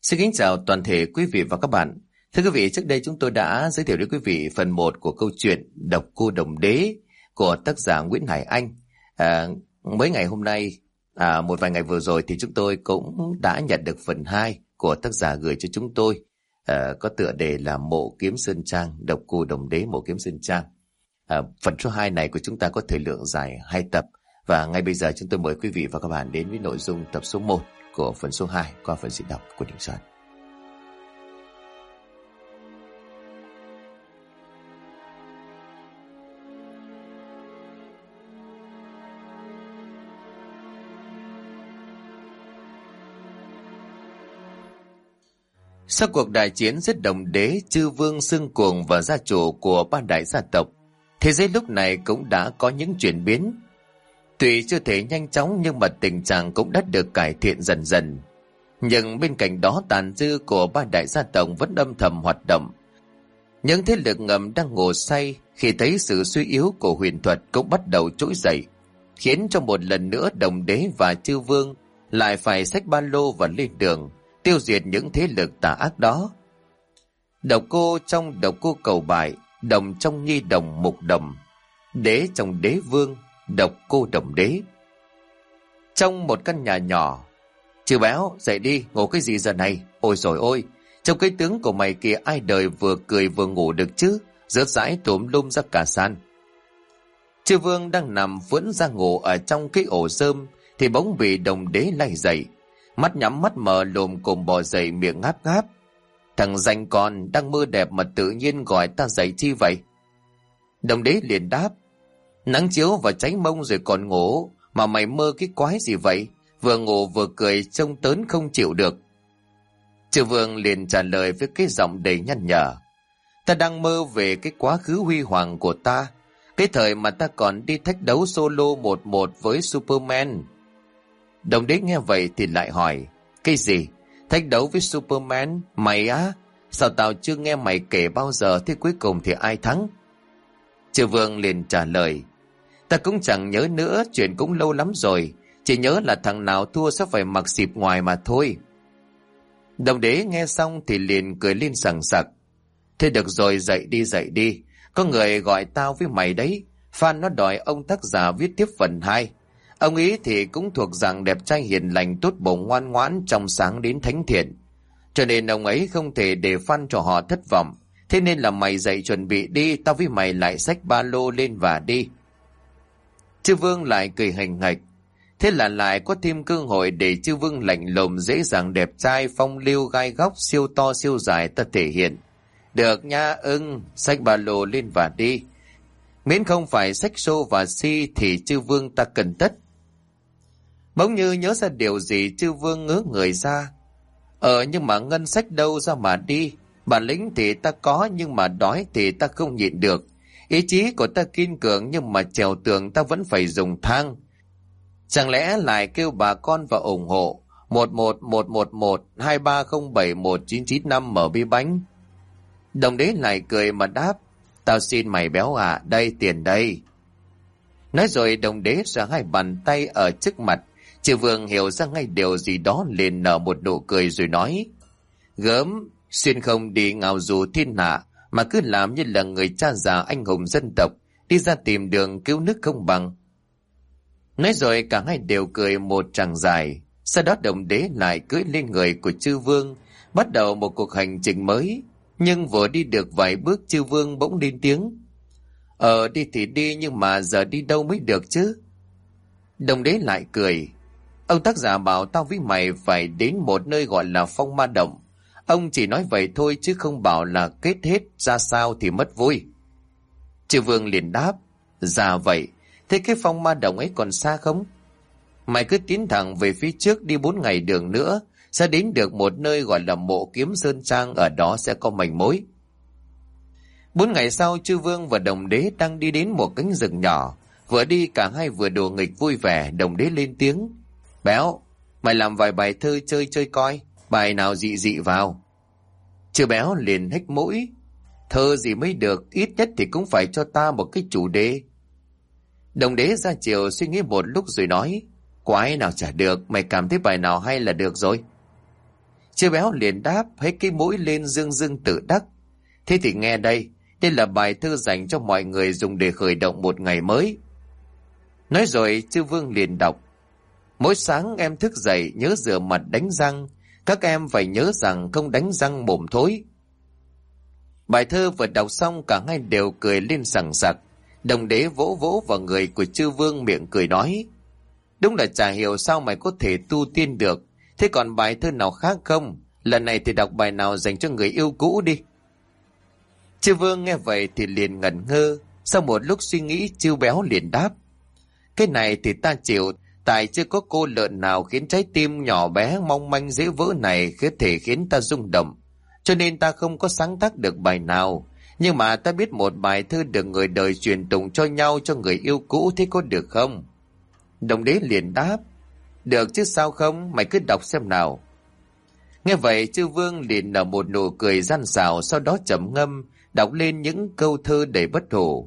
Xin kính chào toàn thể quý vị và các bạn. Thưa quý vị, trước đây chúng tôi đã giới thiệu đến quý vị phần 1 của câu chuyện Độc Cô Đồng Đế của tác giả Nguyễn Hải Anh. Mấy ngày hôm nay, một vài ngày vừa rồi thì chúng tôi cũng đã nhận được phần 2 của tác giả gửi cho chúng tôi, có tựa đề là Mộ Kiếm Sơn Trang, Độc Cô Đồng Đế Mộ Kiếm Sơn Trang. Phần số 2 này của chúng ta có thời lượng dài 2 tập, và ngay bây giờ chúng tôi mời quý vị và các bạn đến với nội dung tập số 1 của phần số 2 qua phần diễn đọc của Đình Soạn. Sau cuộc đại chiến giết Đồng Đế, Chư Vương, Xương Cuồng và gia chủ của ba đại gia tộc, thế giới lúc này cũng đã có những chuyển biến. Tuy chưa thể nhanh chóng nhưng mà tình trạng cũng đã được cải thiện dần dần. Nhưng bên cạnh đó, tàn dư của ba đại gia tộc vẫn âm thầm hoạt động. Những thế lực ngầm đang ngủ say khi thấy sự suy yếu của huyền thuật cũng bắt đầu trỗi dậy, khiến cho một lần nữa Đồng Đế và Chư Vương lại phải xách ba lô và lên đường tiêu diệt những thế lực tà ác đó. Độc cô trong Độc Cô Cầu Bại, đồng trong Nhi Đồng Mục Đồng, đế trong Đế Vương, Độc Cô Đồng Đế. Trong một căn nhà nhỏ, Chư Béo, dậy đi, ngủ cái gì giờ này? Ôi rồi ôi, trong cái tướng của mày kìa, ai đời vừa cười vừa ngủ được chứ, rớt rãi tùm lum ra cả sàn. Chư Vương đang nằm phưỡn ra ngủ ở trong cái ổ rơm thì bỗng bị Đồng Đế lay dậy, mắt nhắm mắt mở lồm cồm bò dậy, miệng ngáp ngáp. Thằng danh con đang mơ đẹp mà tự nhiên gọi ta dậy chi vậy? Đồng Đế liền đáp: Nắng chiếu vào cháy mông rồi còn ngủ, mà mày mơ cái quái gì vậy? Vừa ngủ vừa cười trông tớn không chịu được. Chư Vương liền trả lời với cái giọng đầy nhăn nhở: Ta đang mơ về cái quá khứ huy hoàng của ta, cái thời mà ta còn đi thách đấu solo 1-1 với Superman. Đồng Đế nghe vậy thì lại hỏi: Cái gì? Thách đấu với Superman? Mày á? Sao tao chưa nghe mày kể bao giờ, thế cuối cùng thì ai thắng? Chư Vương liền trả lời: Ta cũng chẳng nhớ nữa, chuyện cũng lâu lắm rồi, chỉ nhớ là thằng nào thua sẽ phải mặc xịp ngoài mà thôi. Đồng Đế nghe xong thì liền cười lên sằng sặc: Thế được rồi, dậy đi, có người gọi tao với mày đấy. Fan nó đòi ông tác giả viết tiếp phần 2. Ông ấy thì cũng thuộc dạng đẹp trai hiền lành, tốt bụng, ngoan ngoãn, trong sáng đến thánh thiện, cho nên ông ấy không thể để fan cho họ thất vọng. Thế nên là mày dậy chuẩn bị đi, tao với mày lại xách ba lô lên và đi. Chư Vương lại cười hành hạch. Thế là lại có thêm cơ hội để Chư Vương lạnh lùng, dễ dàng, đẹp trai, phong lưu, gai góc, siêu to siêu dài ta thể hiện. Được nha, xách ba lô lên và đi. Miễn không phải xách xô và si thì Chư Vương ta cần tất. Bỗng như nhớ ra điều gì, Chư Vương ngớ người ra. Nhưng mà ngân sách đâu ra mà đi? Bản lĩnh thì ta có, nhưng mà đói thì ta không nhịn được. Ý chí của ta kiên cường, nhưng mà trèo tường ta vẫn phải dùng thang. Chẳng lẽ lại kêu bà con vào ủng hộ 1111123071995 mở bi bánh? Đồng Đế lại cười mà đáp: Tao xin mày béo à, đây tiền đây. Nói rồi Đồng Đế ra 2 bàn tay ở trước mặt. Chư Vương hiểu ra ngay điều gì đó, liền nở một nụ cười rồi nói: Gớm, xuyên không đi ngào dù thiên hạ, mà cứ làm như là người cha già anh hùng dân tộc, đi ra tìm đường cứu nước không bằng. Nói rồi cả hai đều cười một tràng dài. Sau đó Đồng Đế lại cưỡi lên người của Chư Vương, bắt đầu một cuộc hành trình mới. Nhưng vừa đi được vài bước, Chư Vương bỗng lên tiếng: Đi thì đi, nhưng mà giờ đi đâu mới được chứ? Đồng Đế lại cười: Ông tác giả bảo tao với mày phải đến một nơi gọi là Phong Ma Động. Ông chỉ nói vậy thôi chứ không bảo là kết hết ra sao thì mất vui. Chư Vương liền đáp: Dạ vậy, thế cái Phong Ma Động ấy còn xa không? Mày cứ tiến thẳng về phía trước, đi 4 ngày đường nữa sẽ đến được một nơi gọi là Mộ Kiếm Sơn Trang, ở đó sẽ có manh mối. 4 ngày sau, Chư Vương và Đồng Đế đang đi đến một cánh rừng nhỏ. Vừa đi cả hai vừa đùa nghịch vui vẻ. Đồng Đế lên tiếng: Béo, mày làm vài bài thơ chơi coi, bài nào dị dị vào. Chư Béo liền hếch mũi: Thơ gì mới được, ít nhất thì cũng phải cho ta một cái chủ đề. Đồng Đế ra chiều suy nghĩ một lúc rồi nói: Quái nào chả được, mày cảm thấy bài nào hay là được rồi. Chư béo liền đáp, hết cái mũi lên dương dương tự đắc. Thế thì nghe đây là bài thơ dành cho mọi người dùng để khởi động một ngày mới. Nói rồi chư Vương liền đọc: Mỗi sáng em thức dậy nhớ rửa mặt đánh răng, các em phải nhớ rằng không đánh răng mồm thối. Bài thơ vừa đọc xong cả hai đều cười lên sảng sặc. Đồng đế vỗ vỗ vào người của chư Vương, miệng cười nói: Đúng là chả hiểu sao mày có thể tu tiên được. Thế còn bài thơ nào khác không? Lần này thì đọc bài nào dành cho người yêu cũ đi. Chư Vương nghe vậy thì liền ngẩn ngơ. Sau một lúc suy nghĩ, chư béo liền đáp: Cái này thì ta chịu. Tại chưa có cô lợn nào khiến trái tim nhỏ bé mong manh dễ vỡ này có thể khiến ta rung động, cho nên ta không có sáng tác được bài nào. Nhưng mà ta biết một bài thơ được người đời truyền tụng cho nhau, cho người yêu cũ, thế có được không? Đồng đế liền đáp: Được chứ sao không, mày cứ đọc xem nào. Nghe vậy chư Vương liền nở một nụ cười gian xảo, sau đó trầm ngâm đọc lên những câu thơ đầy bất hủ.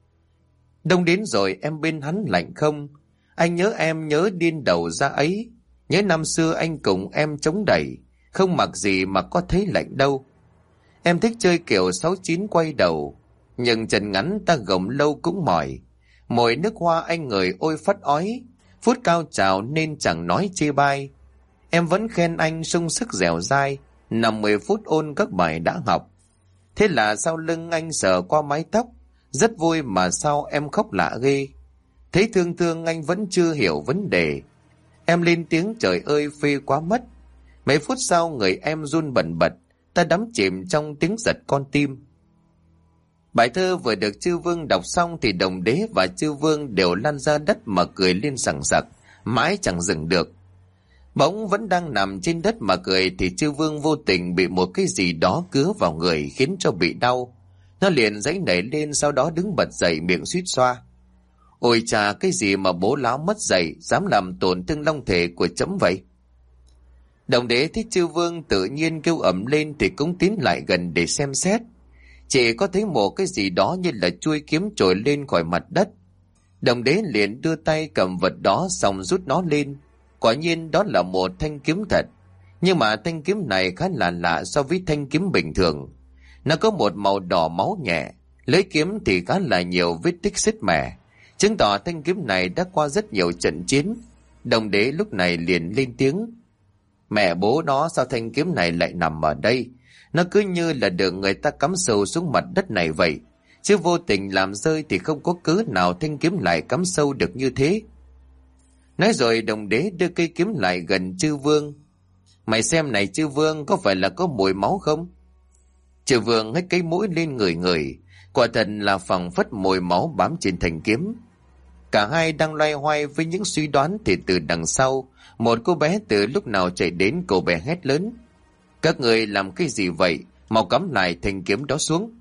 Đông đến rồi em bên hắn lạnh không? Anh nhớ em nhớ điên đầu ra ấy. Nhớ năm xưa anh cùng em chống đẩy, không mặc gì mà có thấy lạnh đâu. Em thích chơi kiểu 69 quay đầu, nhưng chân ngắn ta gồng lâu cũng mỏi. Mồi nước hoa anh ngửi ôi phất ói, phút cao trào nên chẳng nói chê bai. Em vẫn khen anh sung sức dẻo dai, nằm 10 phút ôn các bài đã học. Thế là sau lưng anh sờ qua mái tóc, rất vui mà sao em khóc lạ ghê. Thấy thương thương anh vẫn chưa hiểu vấn đề. Em lên tiếng trời ơi phê quá mất. Mấy phút sau người em run bần bật, ta đắm chìm trong tiếng giật con tim. Bài thơ vừa được chư Vương đọc xong thì đồng đế và chư Vương đều lăn ra đất mà cười lên sảng sặc, mãi chẳng dừng được. Bỗng vẫn đang nằm trên đất mà cười thì chư Vương vô tình bị một cái gì đó cứa vào người khiến cho bị đau. Nó liền giãy nảy lên, sau đó đứng bật dậy miệng suýt xoa. Ôi chà, cái gì mà bố láo mất dậy, dám làm tổn thương long thể của trẫm vậy? Đồng đế thấy chư Vương tự nhiên kêu ầm lên thì cũng tiến lại gần để xem xét. Chỉ có thấy một cái gì đó như là chuôi kiếm trồi lên khỏi mặt đất. Đồng đế liền đưa tay cầm vật đó xong rút nó lên. Quả nhiên đó là một thanh kiếm thật. Nhưng mà thanh kiếm này khá là lạ so với thanh kiếm bình thường. Nó có một màu đỏ máu nhẹ, lưỡi kiếm thì khá là nhiều vết tích sứt mẻ, chứng tỏ thanh kiếm này đã qua rất nhiều trận chiến. Đồng đế lúc này liền lên tiếng: Mẹ bố nó, sao thanh kiếm này lại nằm ở đây? Nó cứ như là được người ta cắm sâu xuống mặt đất này vậy, chứ vô tình làm rơi thì không có cớ nào thanh kiếm lại cắm sâu được như thế. Nói rồi đồng đế đưa cây kiếm lại gần chư Vương. Mày xem này chư Vương, có phải là có mùi máu không? Chư Vương hất cái mũi lên ngửi ngửi, quả thật là phảng phất mùi máu bám trên thanh kiếm. Cả hai đang loay hoay với những suy đoán thì từ đằng sau, một cô bé từ lúc nào chạy đến, cô bé hét lớn: Các người làm cái gì vậy? Mau cắm lại thanh kiếm đó xuống.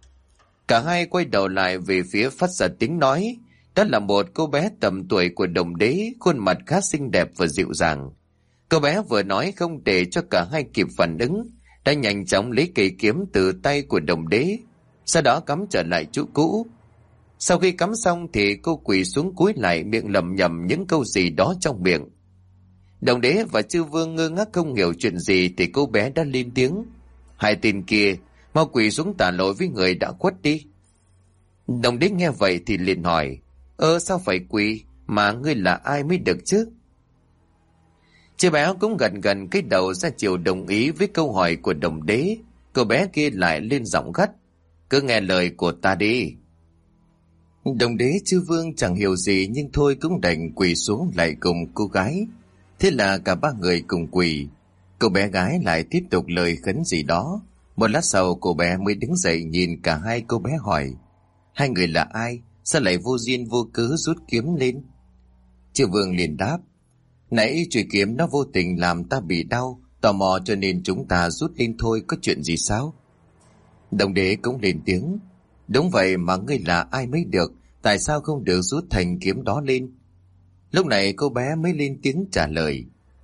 Cả hai quay đầu lại về phía phát ra tiếng nói. Đó là một cô bé tầm tuổi của đồng đế, khuôn mặt khá xinh đẹp và dịu dàng. Cô bé vừa nói không để cho cả hai kịp phản ứng, đã nhanh chóng lấy cây kiếm từ tay của đồng đế, sau đó cắm trở lại chỗ cũ. Sau khi cắm xong thì cô quỳ xuống cúi lại, miệng lẩm nhẩm những câu gì đó trong miệng. Đồng đế và chư Vương ngơ ngác không hiểu chuyện gì thì cô bé đã lên tiếng: Hai tên kia, mau quỳ xuống tạ lỗi với người đã khuất đi. Đồng đế nghe vậy thì liền hỏi: Sao phải quỳ, mà ngươi là ai mới được chứ? Chị bé cũng gần gần cái đầu ra chiều đồng ý với câu hỏi của đồng đế. Cô bé kia lại lên giọng gắt: Cứ nghe lời của ta đi. Đồng đế chư Vương chẳng hiểu gì nhưng thôi cũng đành quỳ xuống lại cùng cô gái. Thế là cả ba người cùng quỳ. Cô bé gái lại tiếp tục lời khấn gì đó. Một lát sau cô bé mới đứng dậy nhìn cả hai, cô bé hỏi: Hai người là ai? Sao lại vô duyên vô cớ rút kiếm lên? Chư Vương liền đáp: Nãy chùy kiếm nó vô tình làm ta bị đau, tò mò cho nên chúng ta rút lên thôi, có chuyện gì sao? Đồng đế cũng lên tiếng: Đúng vậy, mà ngươi là ai mới được, tại sao không được rút thành kiếm đó lên? Lúc này cô bé mới lên tiếng trả lời: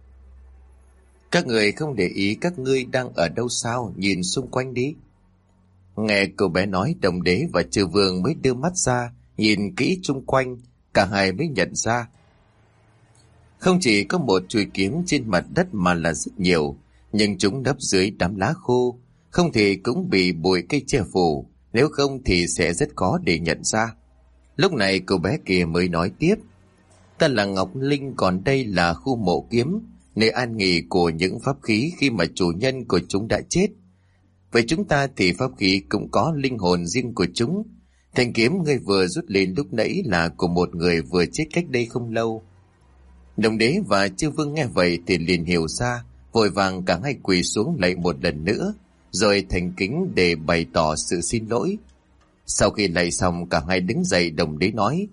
Các người không để ý các ngươi đang ở đâu sao, nhìn xung quanh đi. Nghe cô bé nói, đồng đế và chư Vương mới đưa mắt ra nhìn kỹ xung quanh. Cả hai mới nhận ra không chỉ có một chùy kiếm trên mặt đất mà là rất nhiều. nhưng chúng nấp dưới đám lá khô, không thì cũng bị bụi cây che phủ, nếu không thì sẽ rất khó để nhận ra. Lúc này cô bé kia mới nói tiếp: ta là Ngọc Linh, còn đây là khu mộ kiếm, nơi an nghỉ của những pháp khí khi mà chủ nhân của chúng đã chết. Với chúng ta thì pháp khí cũng có linh hồn riêng của chúng. Thanh kiếm ngươi vừa rút lên lúc nãy là của một người vừa chết cách đây không lâu. Đồng đế và chư vương nghe vậy thì liền hiểu ra, vội vàng cả hai quỳ xuống lạy một lần nữa, rồi thành kính để bày tỏ sự xin lỗi. Sau khi lạy xong, cả hai đứng dậy. Đồng đế nói: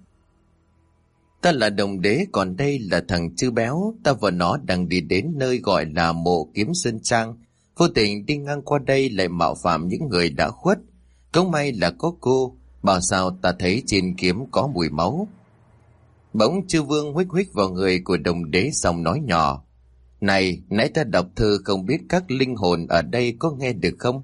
ta là Đồng đế, còn đây là thằng Chư Béo. Ta và nó đang đi đến nơi gọi là mộ kiếm Sơn Trang, vô tình đi ngang qua đây lại mạo phạm những người đã khuất. Cũng may là có cô, bảo sao ta thấy trên kiếm có mùi máu. Bỗng Chư Vương huých huých vào người của Đồng đế, xong nói nhỏ: này, nãy ta đọc thư không biết các linh hồn ở đây có nghe được không?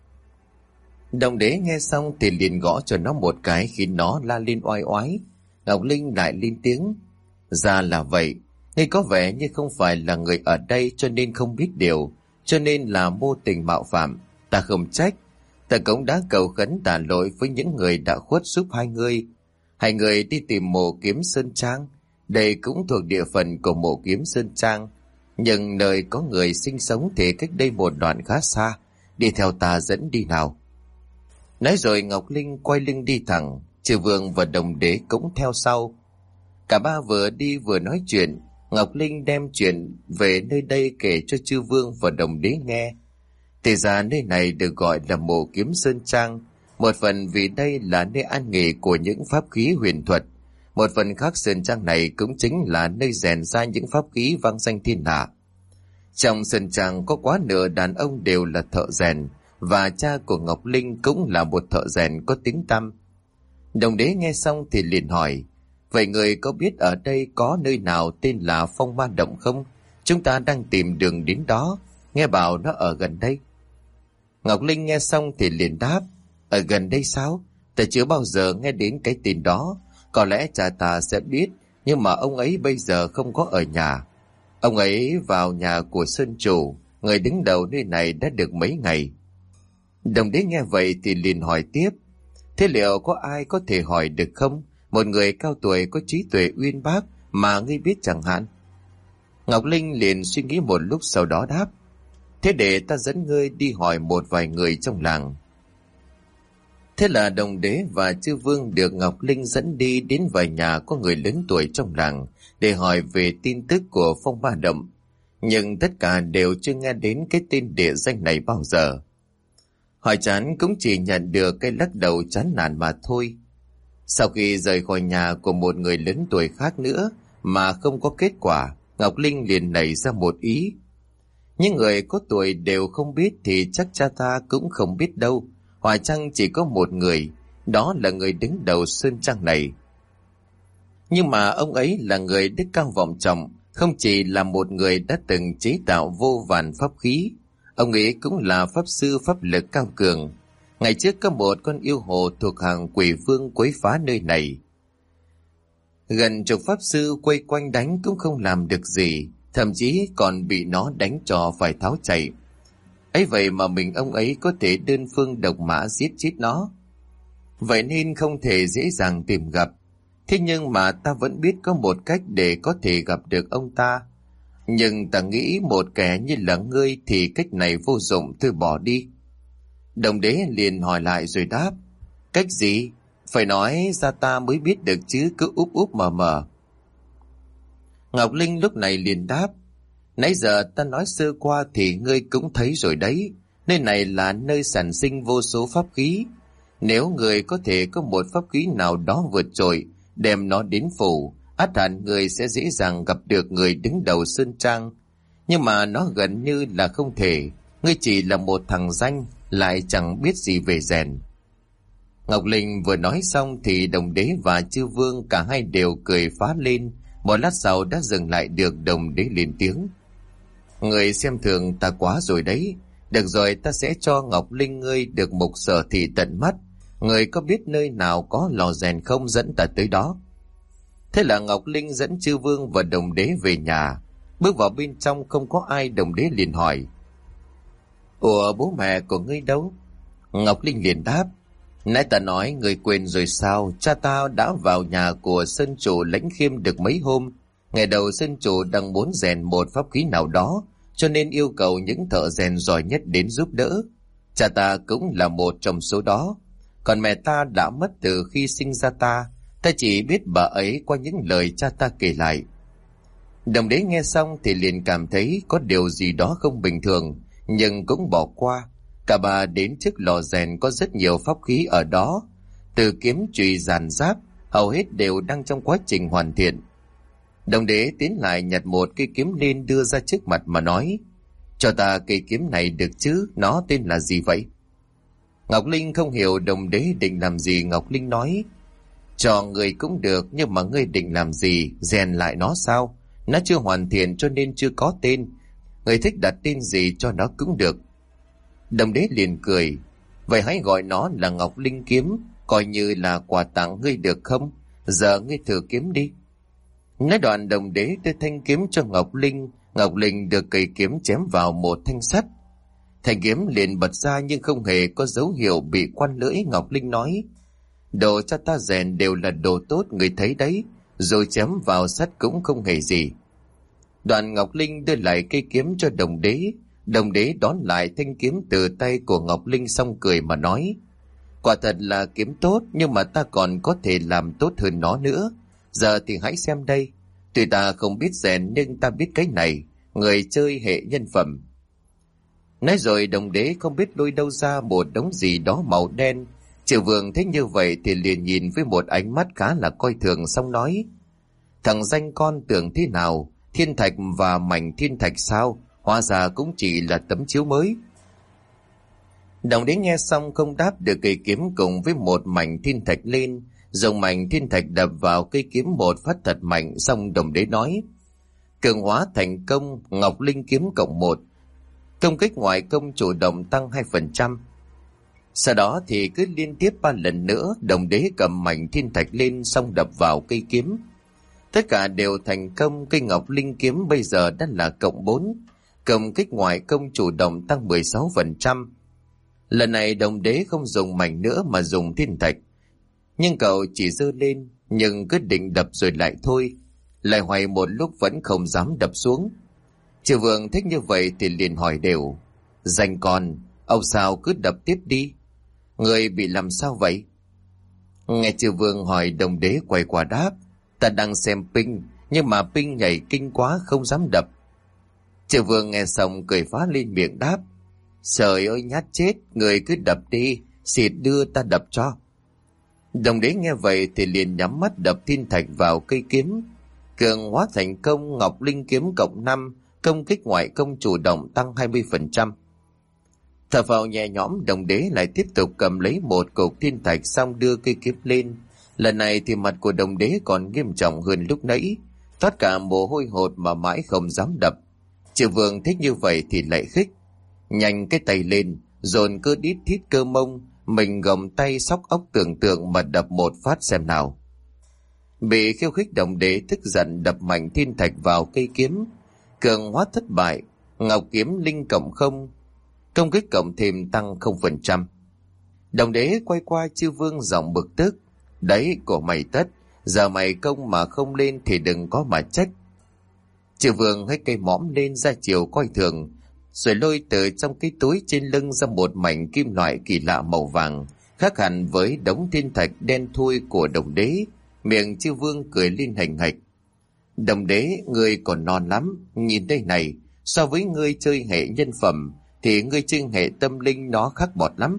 Đồng đế nghe xong thì liền gõ cho nó một cái, khi nó la lên oai oái. Ngọc Linh lại lên tiếng: ra là vậy, ngươi có vẻ như không phải là người ở đây cho nên không biết điều, cho nên là vô tình mạo phạm. Ta không trách, ta cũng đã cầu khấn tả lỗi với những người đã khuất giúp hai người. Hai người đi tìm mộ kiếm Sơn Trang, đây cũng thuộc địa phận của mộ kiếm Sơn Trang, nhưng nơi có người sinh sống thì cách đây một đoạn khá xa. Đi theo ta dẫn đi nào. Nói rồi Ngọc Linh quay lưng đi thẳng. Chư Vương và Đồng đế cũng theo sau. Cả ba vừa đi vừa nói chuyện. Ngọc Linh đem chuyện về nơi đây kể cho Chư Vương và Đồng đế nghe. Thì ra nơi này được gọi là mộ kiếm Sơn Trang, một phần vì đây là nơi an nghỉ của những pháp khí huyền thuật, một phần khác Sơn Trang này cũng chính là nơi rèn ra những pháp khí vang danh thiên hạ. Trong Sơn Trang có quá nửa đàn ông đều là thợ rèn, và cha của Ngọc Linh cũng là một thợ rèn có tiếng tăm. Đồng đế nghe xong thì liền hỏi: vậy người có biết ở đây có nơi nào tên là Phong Ma Động không? Chúng ta đang tìm đường đến đó, nghe bảo nó ở gần đây. Ngọc Linh nghe xong thì liền đáp: ở gần đây sao? Ta chưa bao giờ nghe đến cái tên đó. Có lẽ cha ta sẽ biết, nhưng mà ông ấy bây giờ không có ở nhà. Ông ấy vào nhà của Sơn Chủ, người đứng đầu nơi này đã được mấy ngày. Đồng đế nghe vậy thì liền hỏi tiếp: thế liệu có ai có thể hỏi được không? Một người cao tuổi có trí tuệ uyên bác mà ngươi biết chẳng hạn. Ngọc Linh liền suy nghĩ một lúc, sau đó đáp: thế để ta dẫn ngươi đi hỏi một vài người trong làng. Thế là Đồng đế và Chư Vương được Ngọc Linh dẫn đi đến vài nhà có người lớn tuổi trong làng để hỏi về tin tức của Phong Ma Động, nhưng tất cả đều chưa nghe đến cái tên địa danh này bao giờ. Hỏi chán cũng chỉ nhận được cái lắc đầu chán nản mà thôi. Sau khi rời khỏi nhà của một người lớn tuổi khác nữa mà không có kết quả, Ngọc Linh liền nảy ra một ý: những người có tuổi đều không biết thì chắc cha ta cũng không biết đâu. Hoài chăng chỉ có một người, đó là người đứng đầu Sơn Trang này. Nhưng mà ông ấy là người đức cao vọng trọng, không chỉ là một người đã từng chế tạo vô vàn pháp khí, ông ấy cũng là pháp sư pháp lực cao cường. Ngày trước có một con yêu hồ thuộc hàng quỷ vương quấy phá nơi này. Gần chục pháp sư quay quanh đánh cũng không làm được gì, thậm chí còn bị nó đánh cho phải tháo chạy. Ấy vậy mà mình ông ấy có thể đơn phương độc mã giết chết nó. Vậy nên không thể dễ dàng tìm gặp. Thế nhưng mà ta vẫn biết có một cách để có thể gặp được ông ta. Nhưng ta nghĩ một kẻ như là ngươi thì cách này vô dụng, thôi bỏ đi. Đồng đế liền hỏi lại rồi đáp: cách gì? Phải nói ra ta mới biết được chứ, cứ úp úp mờ mờ. Ngọc Linh lúc này liền đáp: nãy giờ ta nói sơ qua thì ngươi cũng thấy rồi đấy. Nơi này là nơi sản sinh vô số pháp khí. Nếu người có thể có một pháp khí nào đó vượt trội, đem nó đến phủ, ắt hẳn người sẽ dễ dàng gặp được người đứng đầu Sơn Trang. Nhưng mà nó gần như là không thể. Ngươi chỉ là một thằng danh, lại chẳng biết gì về rèn. Ngọc Linh vừa nói xong thì Đồng đế và Chư Vương cả hai đều cười phá lên. Một lát sau đã dừng lại được. Đồng đế lên tiếng: người xem thường ta quá rồi đấy. Được rồi, ta sẽ cho Ngọc Linh ngươi được mục sở thị tận mắt. Người có biết nơi nào có lò rèn không, dẫn ta tới đó. Thế là Ngọc Linh dẫn Chư Vương và Đồng đế về nhà. Bước vào bên trong không có ai. Đồng đế liền hỏi: Ủa bố mẹ của ngươi đâu? Ngọc Linh liền đáp. Nãy ta nói ngươi quên rồi sao? Cha ta đã vào nhà của sơn chủ Lãnh Khiêm được mấy hôm. Ngày đầu sơn chủ đang muốn rèn một pháp khí nào đó, cho nên yêu cầu những thợ rèn giỏi nhất đến giúp đỡ. Cha ta cũng là một trong số đó. Còn mẹ ta đã mất từ khi sinh ra ta. Ta chỉ biết bà ấy qua những lời cha ta kể lại. Đồng đế nghe xong thì liền cảm thấy có điều gì đó không bình thường, nhưng cũng bỏ qua. Cả bà đến trước lò rèn có rất nhiều pháp khí ở đó, từ kiếm chùy giàn giáp, hầu hết đều đang trong quá trình hoàn thiện. Đồng đế tiến lại nhặt một cây kiếm lên đưa ra trước mặt mà nói, cho ta cây kiếm này được chứ, nó tên là gì vậy? Ngọc Linh không hiểu đồng đế định làm gì. Ngọc Linh nói, cho người cũng được, nhưng mà ngươi định làm gì, rèn lại nó sao? Nó chưa hoàn thiện cho nên chưa có tên. Người thích đặt tên gì cho nó cũng được. Đồng đế liền cười, vậy hãy gọi nó là Ngọc Linh kiếm, coi như là quà tặng ngươi được không? Giờ ngươi thử kiếm đi. Nói đoạn đồng đế đưa thanh kiếm cho Ngọc Linh. Ngọc Linh được cây kiếm chém vào một thanh sắt. Thanh kiếm liền bật ra nhưng không hề có dấu hiệu bị quăn lưỡi. Ngọc Linh nói, đồ cho ta rèn đều là đồ tốt, người thấy đấy, rồi chém vào sắt cũng không hề gì. Đoạn Ngọc Linh đưa lại cây kiếm cho đồng đế. Đồng đế đón lại thanh kiếm từ tay của Ngọc Linh xong cười mà nói, quả thật là kiếm tốt, nhưng mà ta còn có thể làm tốt hơn nó nữa. Giờ thì hãy xem đây, tuy ta không biết rèn nhưng ta biết cái này, người chơi hệ nhân phẩm. Nói rồi đồng đế không biết lôi đâu ra một đống gì đó màu đen. Triệu Vương thấy như vậy thì liền nhìn với một ánh mắt khá là coi thường, xong nói, thằng danh con tưởng thế nào, thiên thạch và mảnh thiên thạch sao, hóa ra cũng chỉ là tấm chiếu mới. Đồng đế nghe xong không đáp được cây kiếm cùng với một mảnh thiên thạch lên, dùng mảnh thiên thạch đập vào cây kiếm một phát thật mạnh, xong đồng đế nói, cường hóa thành công, Ngọc Linh kiếm cộng 1, công kích ngoại công chủ động tăng 2%. Sau đó thì cứ liên tiếp 3 lần nữa, đồng đế cầm mảnh thiên thạch lên xong đập vào cây kiếm. Tất cả đều thành công, cây Ngọc Linh kiếm bây giờ đã là cộng 4, công kích ngoại công chủ động tăng 16%. Lần này đồng đế không dùng mảnh nữa mà dùng thiên thạch. Nhưng cậu chỉ giơ lên, nhưng quyết định đập rồi lại thôi. Lại hoài một lúc vẫn không dám đập xuống. Triệu Vương thích như vậy thì liền hỏi đều, danh con, ông sao cứ đập tiếp đi, người bị làm sao vậy? Nghe Triệu Vương hỏi đồng đế quay qua đáp, ta đang xem ping, nhưng mà ping nhảy kinh quá không dám đập. Triệu Vương nghe xong cười phá lên miệng đáp, trời ơi nhát chết, người cứ đập đi, xịt đưa ta đập cho. Đồng đế nghe vậy thì liền nhắm mắt đập thiên thạch vào cây kiếm. Cường hóa thành công, Ngọc Linh kiếm cộng 5, công kích ngoại công chủ động tăng 20%. Thở phào nhẹ nhõm, đồng đế lại tiếp tục cầm lấy một cục thiên thạch xong đưa cây kiếm lên. Lần này thì mặt của đồng đế còn nghiêm trọng hơn lúc nãy, tất cả mồ hôi hột mà mãi không dám đập. Triệu Vương thích như vậy thì lại khích, nhanh cái tay lên, dồn cơ đít thít cơ mông, mình gồng tay xóc ốc tưởng tượng mà đập một phát xem nào. Bị khiêu khích đồng đế tức giận đập mạnh thiên thạch vào cây kiếm. Cường hóa thất bại, Ngọc kiếm linh cộng 0, công kích cộng thêm tăng 0%. Đồng đế quay qua Chư Vương giọng bực tức, đấy của mày tất, giờ mày công mà không lên thì đừng có mà trách. Chư Vương hất cây mõm lên ra chiều coi thường, rồi lôi từ trong cái túi trên lưng ra một mảnh kim loại kỳ lạ màu vàng, khác hẳn với đống thiên thạch đen thui của đồng đế. Miệng Chư Vương cười lên hành hạch, đồng đế, ngươi còn non lắm, nhìn đây này, so với ngươi chơi hệ nhân phẩm thì ngươi chơi hệ tâm linh nó khác bọt lắm.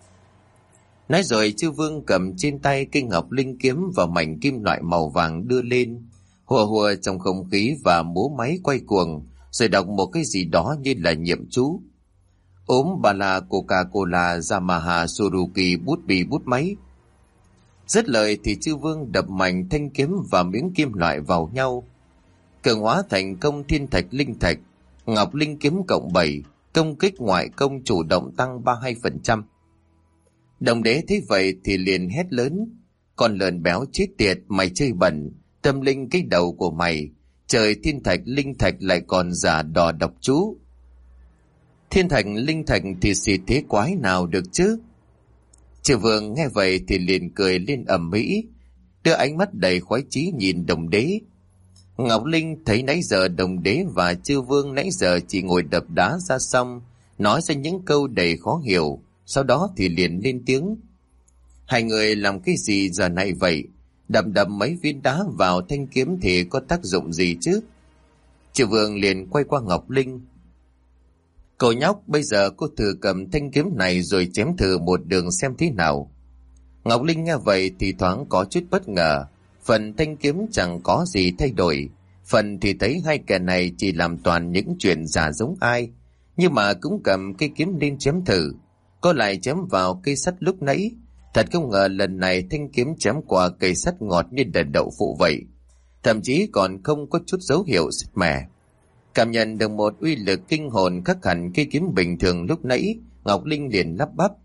Nói rồi Chư Vương cầm trên tay cây Ngọc Linh kiếm và mảnh kim loại màu vàng đưa lên, hùa hùa trong không khí và múa máy quay cuồng, rồi đọc một cái gì đó như là niệm chú. Ốm bà là Coca-Cola Yamaha Suzuki bút bì bút máy. Dứt lời thì Chư Vương đập mạnh thanh kiếm và miếng kim loại vào nhau. Cường hóa thành công thiên thạch linh thạch, Ngọc Linh kiếm cộng 7, công kích ngoại công chủ động tăng 32%. Đồng đế thấy vậy thì liền hét lớn, con lợn béo chết tiệt, mày chơi bẩn, tâm linh cái đầu của mày, trời thiên thạch linh thạch lại còn giả đò độc chú. Thiên thạch linh thạch thì xì thế quái nào được chứ? Chư vương nghe vậy thì liền cười lên ầm ĩ, đưa ánh mắt đầy khoái chí nhìn Đồng Đế. Ngọc Linh thấy nãy giờ Đồng Đế và chư vương nãy giờ chỉ ngồi đập đá ra xong, nói ra những câu đầy khó hiểu, sau đó thì liền lên tiếng. Hai người làm cái gì giờ này vậy? Đập mấy viên đá vào thanh kiếm thì có tác dụng gì chứ? Chư vương liền quay qua Ngọc Linh. Cậu nhóc, bây giờ cô thử cầm thanh kiếm này rồi chém thử một đường xem thế nào. Ngọc Linh nghe vậy thì thoáng có chút bất ngờ. Phần thanh kiếm chẳng có gì thay đổi, phần thì thấy hai kẻ này chỉ làm toàn những chuyện giả giống ai. Nhưng mà cũng cầm cây kiếm lên chém thử. Cô lại chém vào cây sắt lúc nãy. Thật không ngờ lần này thanh kiếm chém qua cây sắt ngọt như đợt đậu phụ vậy. Thậm chí còn không có chút dấu hiệu sứt mẻ. Cảm nhận được một uy lực kinh hồn khác hẳn cây kiếm bình thường lúc nãy, Ngọc Linh liền lắp bắp.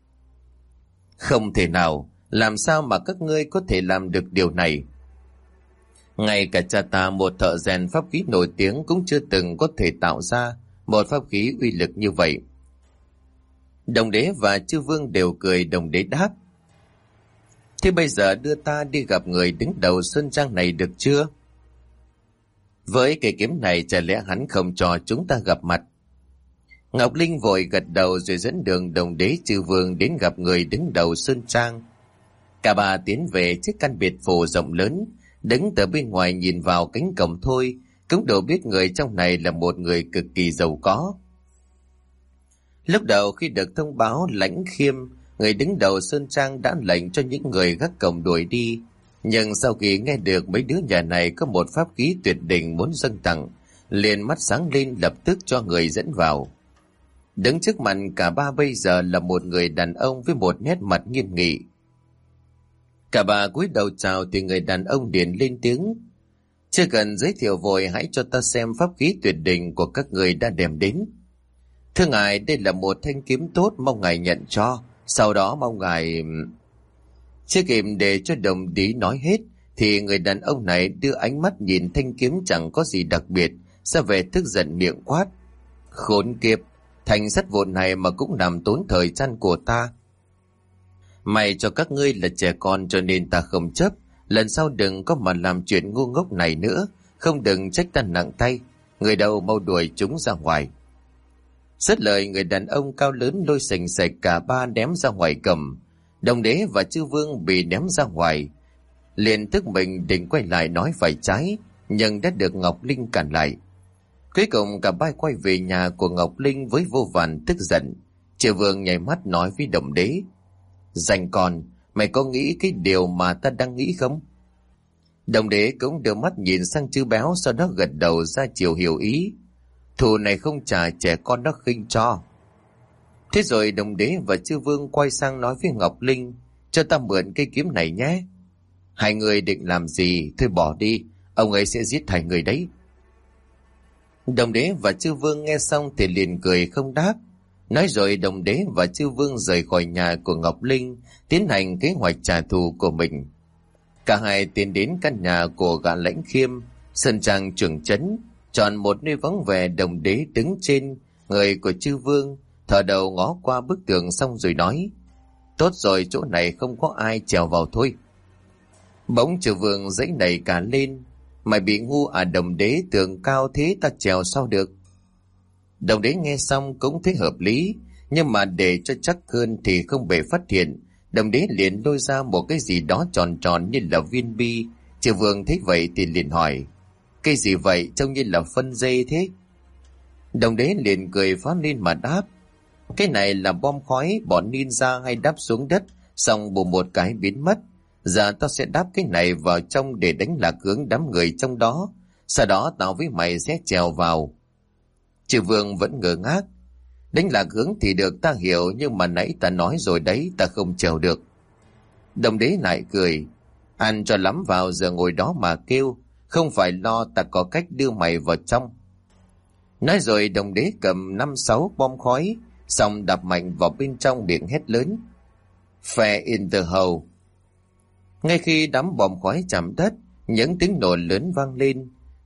Không thể nào, làm sao mà các ngươi có thể làm được điều này? Ngay cả cha ta, một thợ rèn pháp khí nổi tiếng, cũng chưa từng có thể tạo ra một pháp khí uy lực như vậy. Đồng Đế và chư vương đều cười. Đồng Đế đáp. Thế bây giờ đưa ta đi gặp người đứng đầu sơn trang này được chưa? Với cây kiếm này chả lẽ hắn không cho chúng ta gặp mặt? Ngọc Linh vội gật đầu rồi dẫn đường Đồng Đế chư vương đến gặp người đứng đầu sơn trang. Cả ba tiến về chiếc căn biệt phủ rộng lớn, đứng từ bên ngoài nhìn vào cánh cổng thôi cũng đều biết người trong này là một người cực kỳ giàu có. Lúc đầu khi được thông báo, Lãnh Khiêm, người đứng đầu sơn trang, đã lệnh cho những người gác cổng đuổi đi. Nhưng sau khi nghe được mấy đứa nhà này có một pháp khí tuyệt đỉnh muốn dâng tặng, liền mắt sáng lên lập tức cho người dẫn vào. Đứng trước mặt cả ba bây giờ là một người đàn ông với một nét mặt nghiêm nghị. Cả ba cúi đầu chào thì người đàn ông liền lên tiếng. Chưa cần giới thiệu vội, hãy cho ta xem pháp khí tuyệt đỉnh của các người đã đem đến. Thưa ngài, đây là một thanh kiếm tốt, mong ngài nhận cho. Sau đó mong ngài... Chưa kịp để cho Đồng Đế nói hết thì người đàn ông này đưa ánh mắt nhìn thanh kiếm chẳng có gì đặc biệt, ra về tức giận miệng quát. Khốn kiếp, thành sắt vụn này mà cũng làm tốn thời gian của ta. May cho các ngươi là trẻ con cho nên ta không chấp. Lần sau đừng có mà làm chuyện ngu ngốc này nữa, không đừng trách ta nặng tay. Người đâu mau đuổi chúng ra ngoài. Dứt lời, người đàn ông cao lớn lôi sành sạch cả ba ném ra ngoài cầm. Đồng Đế và chư vương bị ném ra ngoài, liền tức mình định quay lại nói phải trái, nhưng đã được Ngọc Linh cản lại. Cuối cùng cả ba quay về nhà của Ngọc Linh với vô vàn tức giận. Chư vương nhảy mắt nói với Đồng Đế. Dành con, mày có nghĩ cái điều mà ta đang nghĩ không? Đồng Đế cũng đưa mắt nhìn sang chư béo, sau đó gật đầu ra chiều hiểu ý. Thù này không trả, trẻ con nó khinh cho. Thế rồi Đồng Đế và chư vương quay sang nói với Ngọc Linh. Cho ta mượn cây kiếm này nhé. Hai người định làm gì? Thôi bỏ đi, ông ấy sẽ giết hai người đấy. Đồng Đế và chư vương nghe xong thì liền cười không đáp. Nói rồi Đồng Đế và chư vương rời khỏi nhà của Ngọc Linh, tiến hành kế hoạch trả thù của mình. Cả hai tiến đến căn nhà của gã Lãnh Khiêm, sơn trang trưởng trấn, chọn một nơi vắng vẻ. Đồng Đế đứng trên người của chư vương, thò đầu ngó qua bức tường xong rồi nói. Tốt rồi, chỗ này không có ai, trèo vào thôi. Bỗng chư vương dãy nảy cả lên. Mày bị ngu à Đồng Đế, tường cao thế ta trèo sao được? Đồng Đế nghe xong cũng thấy hợp lý, nhưng mà để cho chắc hơn thì không bị phát hiện, Đồng Đế liền lôi ra một cái gì đó tròn tròn như là viên bi. Chư vương thấy vậy thì liền hỏi. Cái gì vậy, trông như là phân dây thế? Đồng Đế liền cười phá lên mà đáp. Cái này là bom khói bọn ninja hay đáp xuống đất, xong bù một cái biến mất. Giờ tao sẽ đáp cái này vào trong để đánh lạc hướng đám người trong đó. Sau đó tao với mày sẽ trèo vào. Chư vương vẫn ngơ ngác. Đánh lạc hướng thì được ta hiểu, nhưng mà nãy ta nói rồi đấy, ta không trèo được. Đồng Đế lại cười. Ăn cho lắm vào, giờ ngồi đó mà kêu. Không phải lo, ta có cách đưa mày vào trong. Nói rồi Đồng Đế cầm 5-6 bom khói, xong đập mạnh vào bên trong, miệng hét lớn. Fire in the hole. Ngay khi đám bom khói chạm đất, những tiếng nổ lớn vang lên.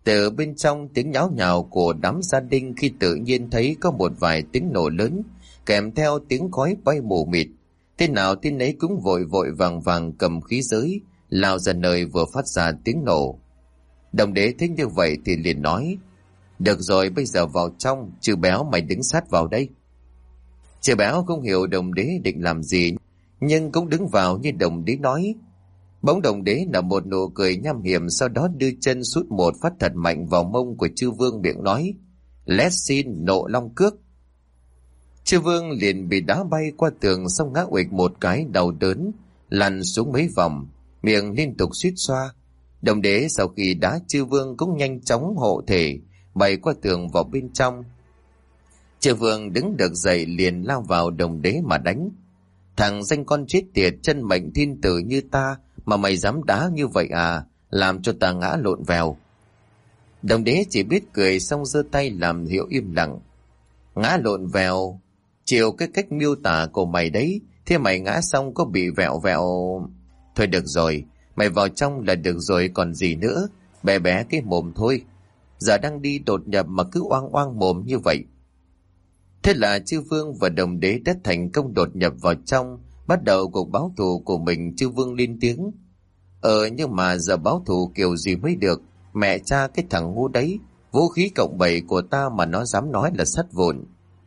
Từ bên trong tiếng nháo nhào của đám gia đình khi tự nhiên thấy có một vài tiếng nổ lớn, kèm theo tiếng khói bay mù mịt. Tên nào tên ấy cũng vội vội vàng vàng cầm khí giới, lao ra nơi vừa phát ra tiếng nổ. Đồng đế thấy như vậy thì liền nói: được rồi, bây giờ vào trong, chư béo mày đứng sát vào đây. Chư béo không hiểu đồng đế định làm gì, nhưng cũng đứng vào như đồng đế nói. Bỗng đồng đế nở một nụ cười nham hiểm, sau đó đưa chân sút một phát thật mạnh vào mông của chư vương, miệng nói: Let's xin nộ long cước. Chư vương liền bị đá bay qua tường, xong ngã uịch một cái đau đớn, lăn xuống mấy vòng, miệng liên tục suýt xoa. Đồng đế sau khi đá chư vương cũng nhanh chóng hộ thể, bay qua tường vào bên trong. Chư vương đứng được dậy liền lao vào đồng đế mà đánh. Thằng danh con chết tiệt, chân mệnh thiên tử như ta mà mày dám đá như vậy à, làm cho ta ngã lộn vèo. Đồng đế chỉ biết cười, xong giơ tay làm hiệu im lặng. Ngã lộn vèo, chiều cái cách miêu tả của mày đấy, thế mày ngã xong có bị vẹo vẹo? Thôi được rồi, mày vào trong là được rồi còn gì nữa, bé bé cái mồm thôi. Giờ đang đi đột nhập mà cứ oang oang mồm như vậy. Thế là chư vương và đồng đế đã thành công đột nhập vào trong, bắt đầu cuộc báo thù của mình. Chư vương lên tiếng: nhưng mà giờ báo thù kiểu gì mới được, mẹ cha cái thằng ngu đấy, vũ khí cộng 7 của ta mà nó dám nói là sắt vụn.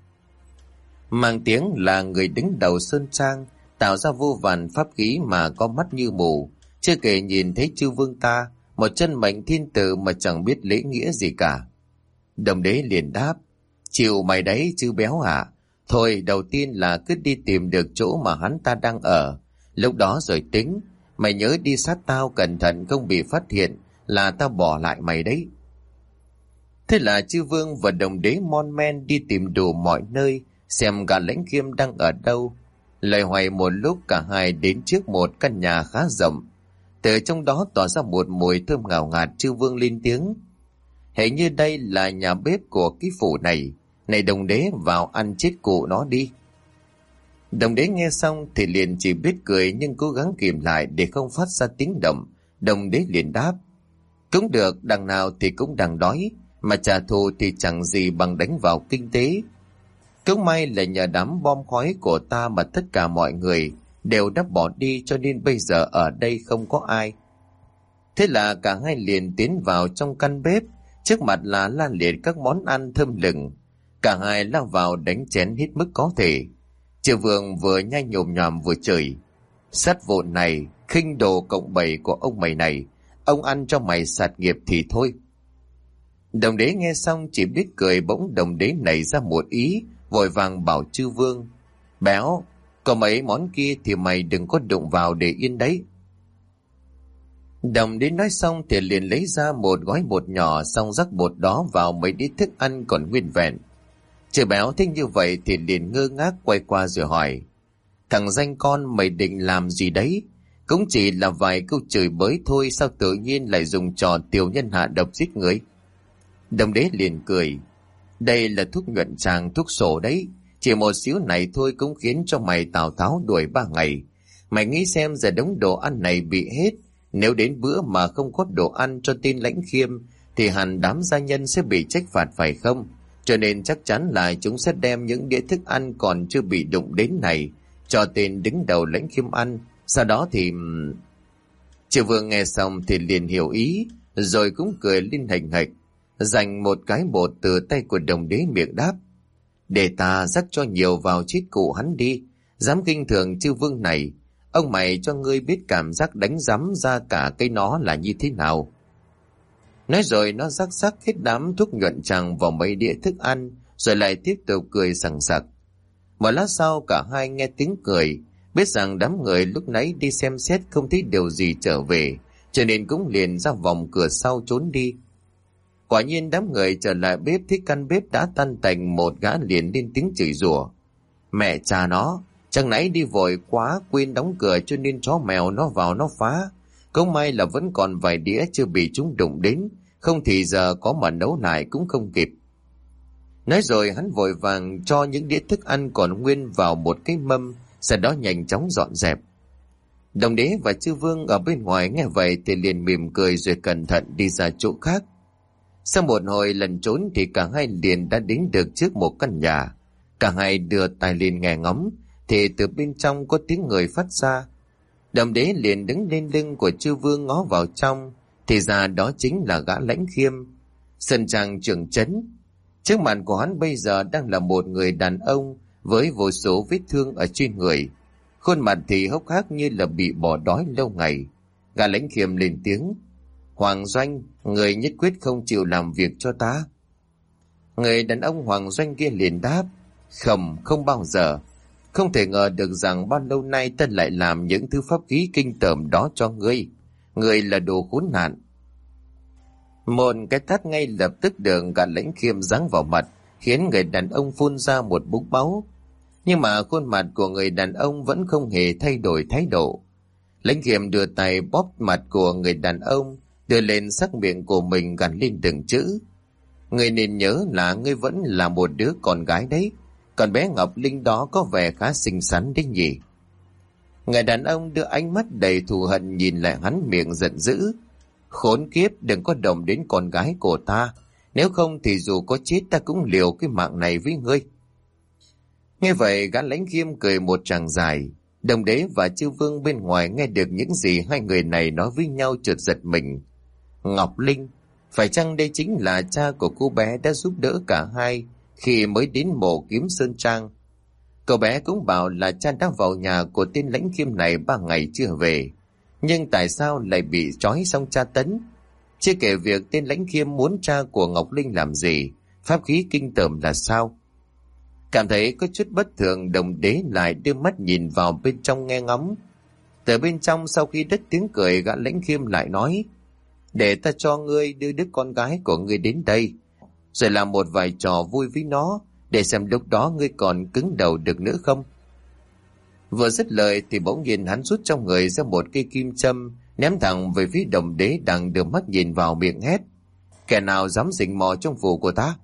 Mang tiếng là người đứng đầu sơn trang, tạo ra vô vàn pháp khí mà có mắt như mù, chưa kể nhìn thấy chư vương ta, một chân mệnh thiên tử mà chẳng biết lễ nghĩa gì cả. Đồng đế liền đáp: chịu mày đấy chư béo hả? Thôi đầu tiên là cứ đi tìm được chỗ mà hắn ta đang ở, lúc đó rồi tính. Mày nhớ đi sát tao cẩn thận, không bị phát hiện là tao bỏ lại mày đấy. Thế là chư vương và đồng đế mon men đi tìm đủ mọi nơi, xem gã Lãnh Khiêm đang ở đâu. Loay hoay một lúc, cả hai đến trước một căn nhà khá rộng. Từ trong đó tỏa ra một mùi thơm ngào ngạt. Chư vương lên tiếng: hình như đây là nhà bếp của cái phủ này. Này đồng đế, vào ăn chết cụ nó đi. Đồng đế nghe xong thì liền chỉ biết cười, nhưng cố gắng kìm lại để không phát ra tiếng động. Đồng đế liền đáp: cũng được, đằng nào thì cũng đang đói, mà trả thù thì chẳng gì bằng đánh vào kinh tế. Cũng may là nhờ đám bom khói của ta mà tất cả mọi người đều đã bỏ đi, cho nên bây giờ ở đây không có ai. Thế là cả hai liền tiến vào trong căn bếp, trước mặt là la liệt các món ăn thơm lừng. Cả hai lao vào đánh chén hết mức có thể. Chư vương vừa nhai nhồm nhòm vừa chửi: sắt vụn này, khinh đồ cộng 7 của ông mày này, ông ăn cho mày sạt nghiệp thì thôi. Đồng đế nghe xong chỉ biết cười. Bỗng đồng đế nảy ra một ý, vội vàng bảo chư vương: béo, có mấy món kia thì mày đừng có đụng vào để yên đấy. Đồng đế nói xong thì liền lấy ra một gói bột nhỏ, xong rắc bột đó vào mấy đĩa thức ăn còn nguyên vẹn. Chư béo thấy như vậy thì liền ngơ ngác quay qua rồi hỏi: thằng danh con, mày định làm gì đấy? Cũng chỉ là vài câu chửi bới thôi, sao tự nhiên lại dùng trò tiểu nhân hạ độc giết người? Đồng đế liền cười: đây là thuốc nhuận tràng, thuốc sổ đấy. Chỉ một xíu này thôi cũng khiến cho mày Tào Tháo đuổi 3 ngày. Mày nghĩ xem, giờ đống đồ ăn này bị hết, nếu đến bữa mà không có đồ ăn cho tên Lãnh Khiêm thì hẳn đám gia nhân sẽ bị trách phạt phải không? Cho nên chắc chắn là chúng sẽ đem những đĩa thức ăn còn chưa bị đụng đến này cho tên đứng đầu Lãnh Khiêm ăn. Sau đó thì... Chư vương nghe xong thì liền hiểu ý, rồi cũng cười lên hành hạch, giành một cái bột từ tay của đồng đế, miệng đáp: để ta rắc cho nhiều vào chết cụ hắn đi, dám khinh thường chư vương này. Ông mày cho ngươi biết cảm giác đánh rắm ra cả cây nó là như thế nào. Nói rồi nó rắc hết đám thuốc nhuận tràng vào mấy đĩa thức ăn, rồi lại tiếp tục cười sằng sặc. Một lát sau cả hai nghe tiếng cười, biết rằng đám người lúc nãy đi xem xét không thấy điều gì trở về, cho nên cũng liền ra vòng cửa sau trốn đi. Quả nhiên đám người trở lại bếp thấy căn bếp đã tan tành, một gã liền lên tiếng chửi rủa: mẹ cha nó, chẳng nãy đi vội quá quên đóng cửa cho nên chó mèo nó vào nó phá. Cũng may là vẫn còn vài đĩa chưa bị chúng đụng đến, không thì giờ có mà nấu lại cũng không kịp. Nói rồi hắn vội vàng cho những đĩa thức ăn còn nguyên vào một cái mâm, sau đó nhanh chóng dọn dẹp. Đồng đế và chư vương ở bên ngoài nghe vậy thì liền mỉm cười rồi cẩn thận đi ra chỗ khác. Sau một hồi lần trốn thì cả hai liền đã đến được trước một căn nhà. Cả hai đưa tai lên nghe ngóng thì từ bên trong có tiếng người phát ra. Đồng đế liền đứng lên lưng của Chư Vương ngó vào trong, thì ra đó chính là gã Lãnh Khiêm, sơn trang trưởng trấn. Trước mặt của hắn bây giờ đang là một người đàn ông với vô số vết thương ở trên người, khuôn mặt thì hốc hác như là bị bỏ đói lâu ngày. Gã Lãnh Khiêm lên tiếng: Hoàng Doanh, người nhất quyết không chịu làm việc cho ta. Người đàn ông Hoàng Doanh kia liền đáp: Không bao giờ. Không thể ngờ được rằng bao lâu nay ta lại làm những thứ pháp khí kinh tởm đó cho ngươi. Ngươi là đồ khốn nạn. Một cái tát ngay lập tức được gã Lãnh Khiêm giáng vào mặt, khiến người đàn ông phun ra một búng máu. Nhưng mà khuôn mặt của người đàn ông vẫn không hề thay đổi thái độ. Lãnh Khiêm đưa tay bóp mặt của người đàn ông, đưa lên sắc miệng của mình gằn lên từng chữ: Ngươi nên nhớ là ngươi vẫn là một đứa con gái đấy. Còn bé Ngọc Linh đó có vẻ khá xinh xắn đấy nhỉ. Người đàn ông đưa ánh mắt đầy thù hận nhìn lại hắn, miệng giận dữ: Khốn kiếp, đừng có động đến con gái của ta. Nếu không thì dù có chết ta cũng liều cái mạng này với ngươi. Nghe vậy gã Lãnh Khiêm cười một tràng dài. Đồng đế và Chư Vương bên ngoài nghe được những gì hai người này nói với nhau chợt giật mình. Ngọc Linh, phải chăng đây chính là cha của cô bé đã giúp đỡ cả hai khi mới đến mộ Kiếm Sơn Trang? Cậu bé cũng bảo là cha đã vào nhà của tên Lãnh Khiêm này 3 ngày chưa về, nhưng tại sao lại bị trói xong tra tấn? Chưa kể việc tên Lãnh Khiêm muốn cha của Ngọc Linh làm gì, pháp khí kinh tởm là sao? Cảm thấy có chút bất thường, đồng đế lại đưa mắt nhìn vào bên trong nghe ngóng. Từ bên trong sau khi đứt tiếng cười, gã Lãnh Khiêm lại nói: Để ta cho ngươi đưa đứa con gái của ngươi đến đây, rồi làm một vài trò vui với nó, để xem lúc đó ngươi còn cứng đầu được nữa không. Vừa dứt lời thì bỗng nhiên hắn rút trong người ra một cây kim châm, ném thẳng về phía đồng đế đang đưa mắt nhìn vào, miệng hét: Kẻ nào dám rình mò trong phủ của ta?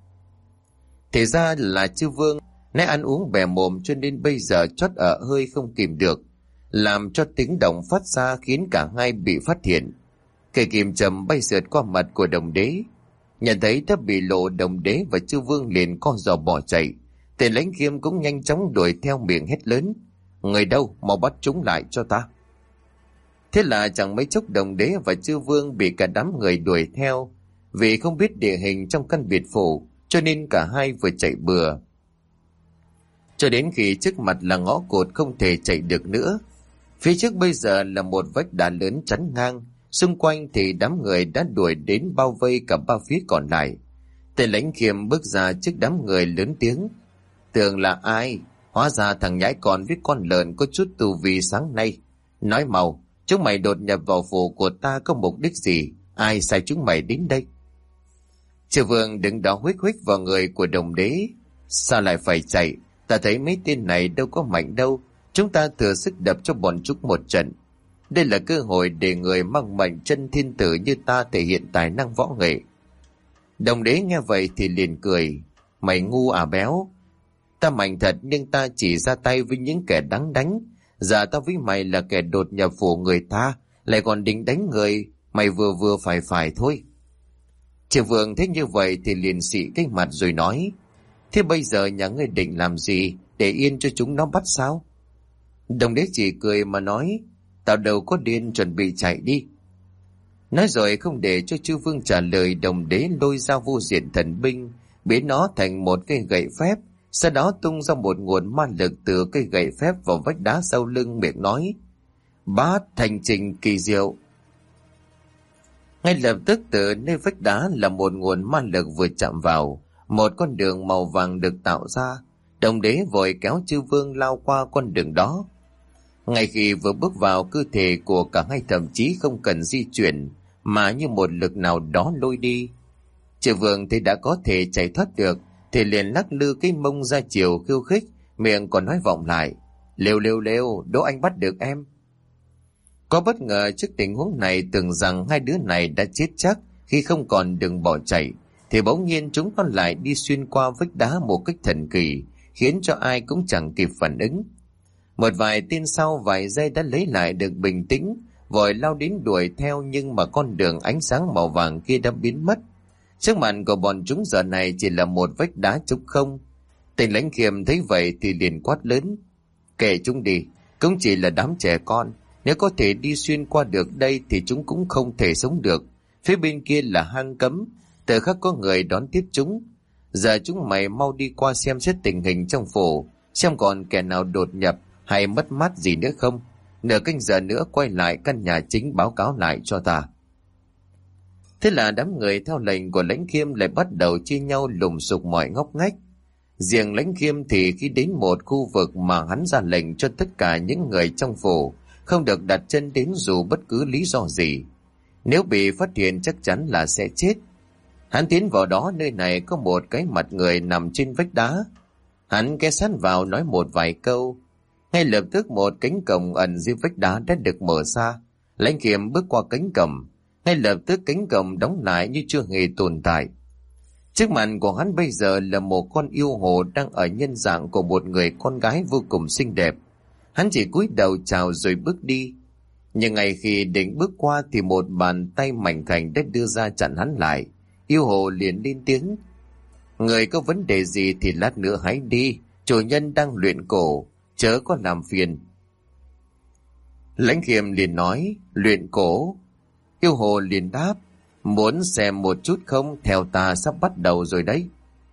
Thì ra là Chư Vương nãy ăn uống bè mồm cho nên bây giờ chót ở hơi không kìm được, làm cho tiếng động phát ra khiến cả hai bị phát hiện. Cây kim châm bay sượt qua mặt của đồng đế. Nhận thấy đã bị lộ, đồng đế và Chư Vương liền co giò bỏ chạy. Tên Lãnh Khiêm cũng nhanh chóng đuổi theo, miệng hét lớn: Người đâu, mau bắt chúng lại cho ta. Thế là chẳng mấy chốc đồng đế và Chư Vương bị cả đám người đuổi theo. Vì không biết địa hình trong căn biệt phủ cho nên cả hai vừa chạy bừa, cho đến khi trước mặt là ngõ cụt không thể chạy được nữa. Phía trước bây giờ là một vách đá lớn chắn ngang, xung quanh thì đám người đã đuổi đến bao vây cả ba phía còn lại. Tên Lãnh Khiêm bước ra trước đám người lớn tiếng: Tưởng là ai? Hóa ra thằng nhãi con với con lợn có chút tu vi sáng nay. Nói mau, chúng mày đột nhập vào phủ của ta có mục đích gì? Ai sai chúng mày đến đây? Chư Vương đứng đó huých huých vào người của đồng đế: Sao lại phải chạy? Ta thấy mấy tên này đâu có mạnh đâu. Chúng ta thừa sức đập cho bọn chúng một trận. Đây là cơ hội để người mang mệnh chân thiên tử như ta thể hiện tài năng võ nghệ. Đồng đế nghe vậy thì liền cười: Mày ngu à béo? Ta mạnh thật nhưng ta chỉ ra tay với những kẻ đáng đánh. Giờ ta với mày là kẻ đột nhập phủ người ta, lại còn định đánh người. Mày vừa vừa phải thôi. Triều Vương thấy như vậy thì liền xị cái mặt rồi nói: Thế bây giờ nhà ngươi định làm gì, để yên cho chúng nó bắt sao? Đồng đế chỉ cười mà nói: Tao đâu có điên, chuẩn bị chạy đi. Nói rồi không để cho Chư Vương trả lời, đồng đế lôi ra vô diện thần binh, biến nó thành một cây gậy phép, sau đó tung ra một nguồn ma lực từ cây gậy phép vào vách đá sau lưng, miệng nói: Bát thành trình kỳ diệu. Ngay lập tức từ nơi vách đá là một nguồn ma lực vừa chạm vào, một con đường màu vàng được tạo ra. Đồng đế vội kéo Chư Vương lao qua con đường đó. Ngay khi vừa bước vào, cơ thể của cả hai thậm chí không cần di chuyển, mà như một lực nào đó lôi đi. Chư Vương thấy đã có thể chạy thoát được thì liền lắc lư cái mông ra chiều khiêu khích, miệng còn nói vọng lại: Lêu, đố anh bắt được em. Có bất ngờ trước tình huống này, tưởng rằng hai đứa này đã chết chắc khi không còn đường bỏ chạy, thì bỗng nhiên chúng còn lại đi xuyên qua vách đá một cách thần kỳ, khiến cho ai cũng chẳng kịp phản ứng. Một vài tên sau vài giây đã lấy lại được bình tĩnh, vội lao đến đuổi theo, nhưng mà con đường ánh sáng màu vàng kia đã biến mất. Trước mặt của bọn chúng giờ này chỉ là một vách đá trống không. Tên Lãnh Khiêm thấy vậy thì liền quát lớn: kệ chúng đi, cũng chỉ là đám trẻ con, nếu có thể đi xuyên qua được đây thì chúng cũng không thể sống được. Phía bên kia là hang cấm, tự khắc có người đón tiếp chúng. Giờ chúng mày mau đi qua xem xét tình hình trong phủ, xem còn kẻ nào đột nhập hay mất mát gì nữa không. Nửa canh giờ nữa quay lại căn nhà chính báo cáo lại cho ta. Thế là đám người theo lệnh của Lãnh Khiêm lại bắt đầu chia nhau lùng sục mọi ngóc ngách. Riêng Lãnh Khiêm thì khi đến một khu vực mà hắn ra lệnh cho tất cả những người trong phủ không được đặt chân đến dù bất cứ lý do gì. Nếu bị phát hiện chắc chắn là sẽ chết. Hắn tiến vào đó, nơi này có một cái mặt người nằm trên vách đá. Hắn ghé sát vào nói một vài câu. Ngay lập tức một cánh cổng ẩn dưới vách đá đã được mở ra. Lãnh Khiêm bước qua cánh cổng. Ngay lập tức cánh cổng đóng lại như chưa hề tồn tại. Trước mặt của hắn bây giờ là một con yêu hồ đang ở nhân dạng của một người con gái vô cùng xinh đẹp. Hắn chỉ cúi đầu chào rồi bước đi. Nhưng ngay khi định bước qua thì một bàn tay mảnh khảnh đã đưa ra chặn hắn lại. Yêu hồ liền lên tiếng: người có vấn đề gì thì lát nữa hãy đi, chủ nhân đang luyện cổ, chớ có làm phiền. Lãnh Khiêm liền nói: luyện cổ? Yêu hồ liền đáp: muốn xem một chút không, theo ta sắp bắt đầu rồi đấy.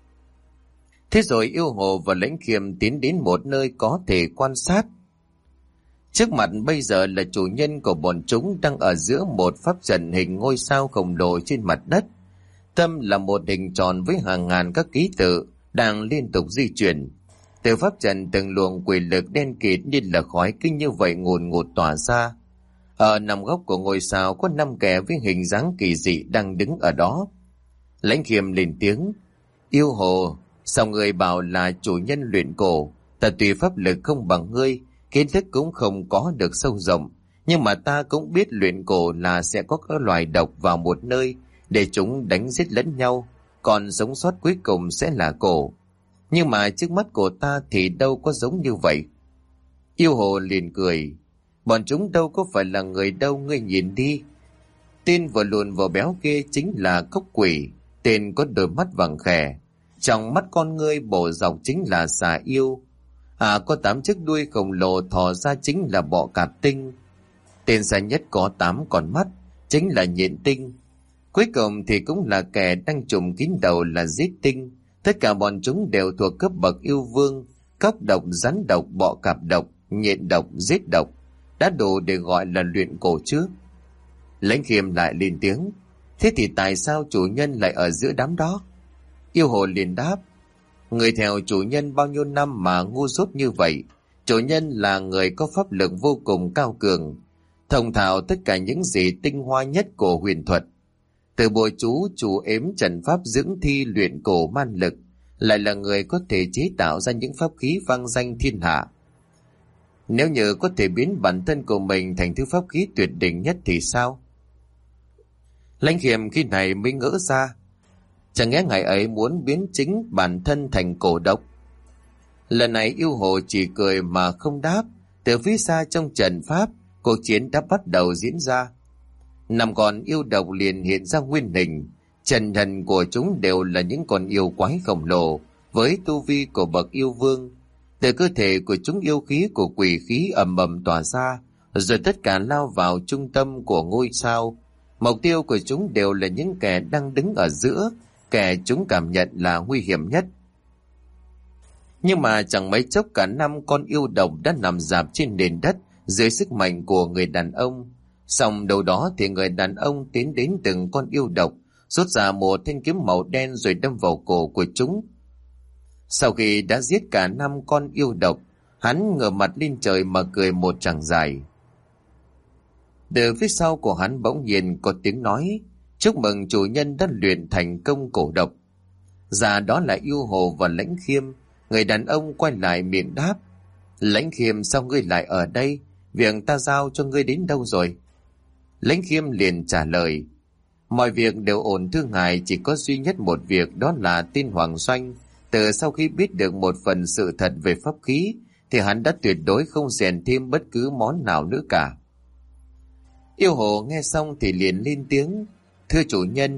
Thế rồi yêu hồ và Lãnh Khiêm tiến đến một nơi có thể quan sát. Trước mặt bây giờ là chủ nhân của bọn chúng đang ở giữa một pháp trận hình ngôi sao khổng lồ trên mặt đất. Tâm là một hình tròn với hàng ngàn các ký tự đang liên tục di chuyển. Từ pháp trận từng luồng quỷ lực đen kịt như là khói cứ như vậy ngùn ngụt tỏa ra. Ở nằm góc của ngôi sao có 5 kẻ với hình dáng kỳ dị đang đứng ở đó. Lãnh Khiêm lên tiếng: yêu hồ, sao người bảo là chủ nhân luyện cổ? Ta tuy pháp lực không bằng ngươi, kiến thức cũng không có được sâu rộng, nhưng mà ta cũng biết luyện cổ là sẽ có các loài độc vào một nơi để chúng đánh giết lẫn nhau, còn sống sót cuối cùng sẽ là cổ. Nhưng mà trước mắt của ta thì đâu có giống như vậy. Yêu hồ liền cười: bọn chúng đâu có phải là người đâu, ngươi nhìn đi. Tên vừa lùn vừa béo kia chính là cốc quỷ, tên có đôi mắt vàng khè. Trong mắt con ngươi bổ dọc chính là xà yêu. Có 8 chiếc đuôi khổng lồ thò ra chính là bọ cạp tinh. Tên xa nhất có 8 con mắt, chính là nhện tinh. Cuối cùng thì cũng là kẻ đang trùm kín đầu là giết tinh. Tất cả bọn chúng đều thuộc cấp bậc yêu vương, cóc độc, rắn độc, bọ cạp độc, nhện độc, giết độc. Đã đủ để gọi là luyện cổ chứ. Lãnh Khiêm lại lên tiếng: thế thì tại sao chủ nhân lại ở giữa đám đó? Yêu hồ liền đáp: người theo chủ nhân bao nhiêu năm mà ngu dốt như vậy? Chủ nhân là người có pháp lực vô cùng cao cường, thông thạo tất cả những gì tinh hoa nhất của huyền thuật. Từ bùa chú, chủ ếm, trận pháp, dưỡng thi, luyện cổ man lực, lại là người có thể chế tạo ra những pháp khí vang danh thiên hạ. Nếu như có thể biến bản thân của mình thành thứ pháp khí tuyệt đỉnh nhất thì sao? Lãnh Khiêm khi này mới ngỡ ra, chẳng lẽ ngày ấy muốn biến chính bản thân thành cổ độc? Lần này yêu hồ chỉ cười mà không đáp. Từ phía xa trong trận pháp, cuộc chiến đã bắt đầu diễn ra. 5 con yêu độc liền hiện ra nguyên hình. Trần thần của chúng đều là những con yêu quái khổng lồ với tu vi của bậc yêu vương. Từ cơ thể của chúng yêu khí của quỷ khí ầm ầm tỏa ra, rồi tất cả lao vào trung tâm của ngôi sao. Mục tiêu của chúng đều là những kẻ đang đứng ở giữa, kẻ chúng cảm nhận là nguy hiểm nhất. Nhưng mà chẳng mấy chốc cả 5 con yêu độc đã nằm rạp trên nền đất dưới sức mạnh của người đàn ông. Xong đầu đó thì người đàn ông tiến đến từng con yêu độc, rút ra một thanh kiếm màu đen rồi đâm vào cổ của chúng. Sau khi đã giết cả 5 con yêu độc, hắn ngửa mặt lên trời mà cười một tràng dài. Từ phía sau của hắn bỗng nhiên có tiếng nói: chúc mừng chủ nhân đã luyện thành công cổ độc. Dạ, đó là yêu hồ và Lãnh Khiêm. Người đàn ông quay lại miệng đáp: Lãnh Khiêm, sao ngươi lại ở đây? Việc ta giao cho ngươi đến đâu rồi? Lãnh Khiêm liền trả lời: mọi việc đều ổn thưa ngài, chỉ có duy nhất một việc, đó là tên Hoàng Doanh. Từ sau khi biết được một phần sự thật về pháp khí thì hắn đã tuyệt đối không rèn thêm bất cứ món nào nữa cả. Yêu hồ nghe xong thì liền lên tiếng: thưa chủ nhân,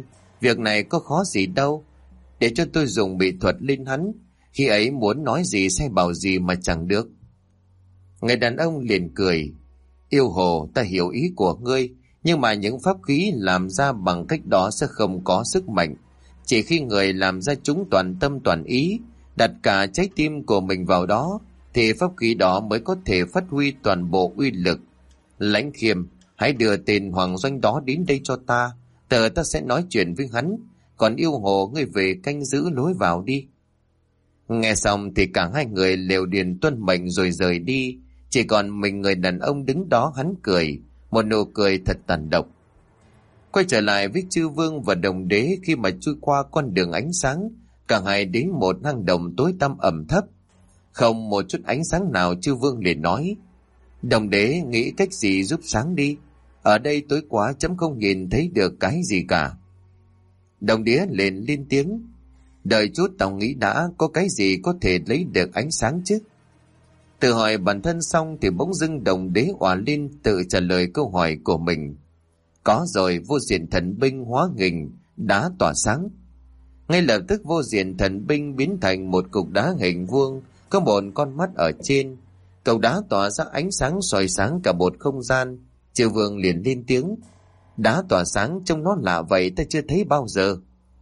Việc này có khó gì đâu, để cho tôi dùng bí thuật lên hắn, khi ấy muốn nói gì sai bảo gì mà chẳng được. Người đàn ông liền cười. Yêu hồ, ta hiểu ý của ngươi, nhưng mà những pháp khí làm ra bằng cách đó sẽ không có sức mạnh. Chỉ khi người làm ra chúng toàn tâm toàn ý, đặt cả trái tim của mình vào đó, thì pháp khí đó mới có thể phát huy toàn bộ uy lực. Lãnh Khiêm, hãy đưa tên Hoàng Doanh đó đến đây cho ta, tờ ta sẽ nói chuyện với hắn. Còn Yêu hồ, ngươi về canh giữ lối vào đi. Nghe xong thì cả hai người đều điền tuân mệnh rồi rời đi. Chỉ còn mình người đàn ông đứng đó, hắn cười, một nụ cười thật tàn độc. Quay trở lại với Chư Vương và Đồng Đế, khi mà chui qua con đường ánh sáng, cả hai đến một hang động tối tăm ẩm thấp. Không một chút ánh sáng nào. Chư Vương liền nói: Đồng Đế nghĩ cách gì giúp sáng đi, ở đây tối quá chấm không nhìn thấy được cái gì cả. Đồng Đế liền lên tiếng: Đợi chút, tao nghĩ đã, có cái gì có thể lấy được ánh sáng chứ? Tự hỏi bản thân xong thì bỗng dưng Đồng Đế òa lên tự trả lời câu hỏi của mình. Có rồi, vô diện thần binh hóa hình, đá tỏa sáng. Ngay lập tức vô diện thần binh biến thành một cục đá hình vuông, có một con mắt ở trên. Cục đá tỏa ra ánh sáng soi sáng cả một không gian. Chư Vương liền lên tiếng: Đá tỏa sáng trông nó lạ vậy, ta chưa thấy bao giờ.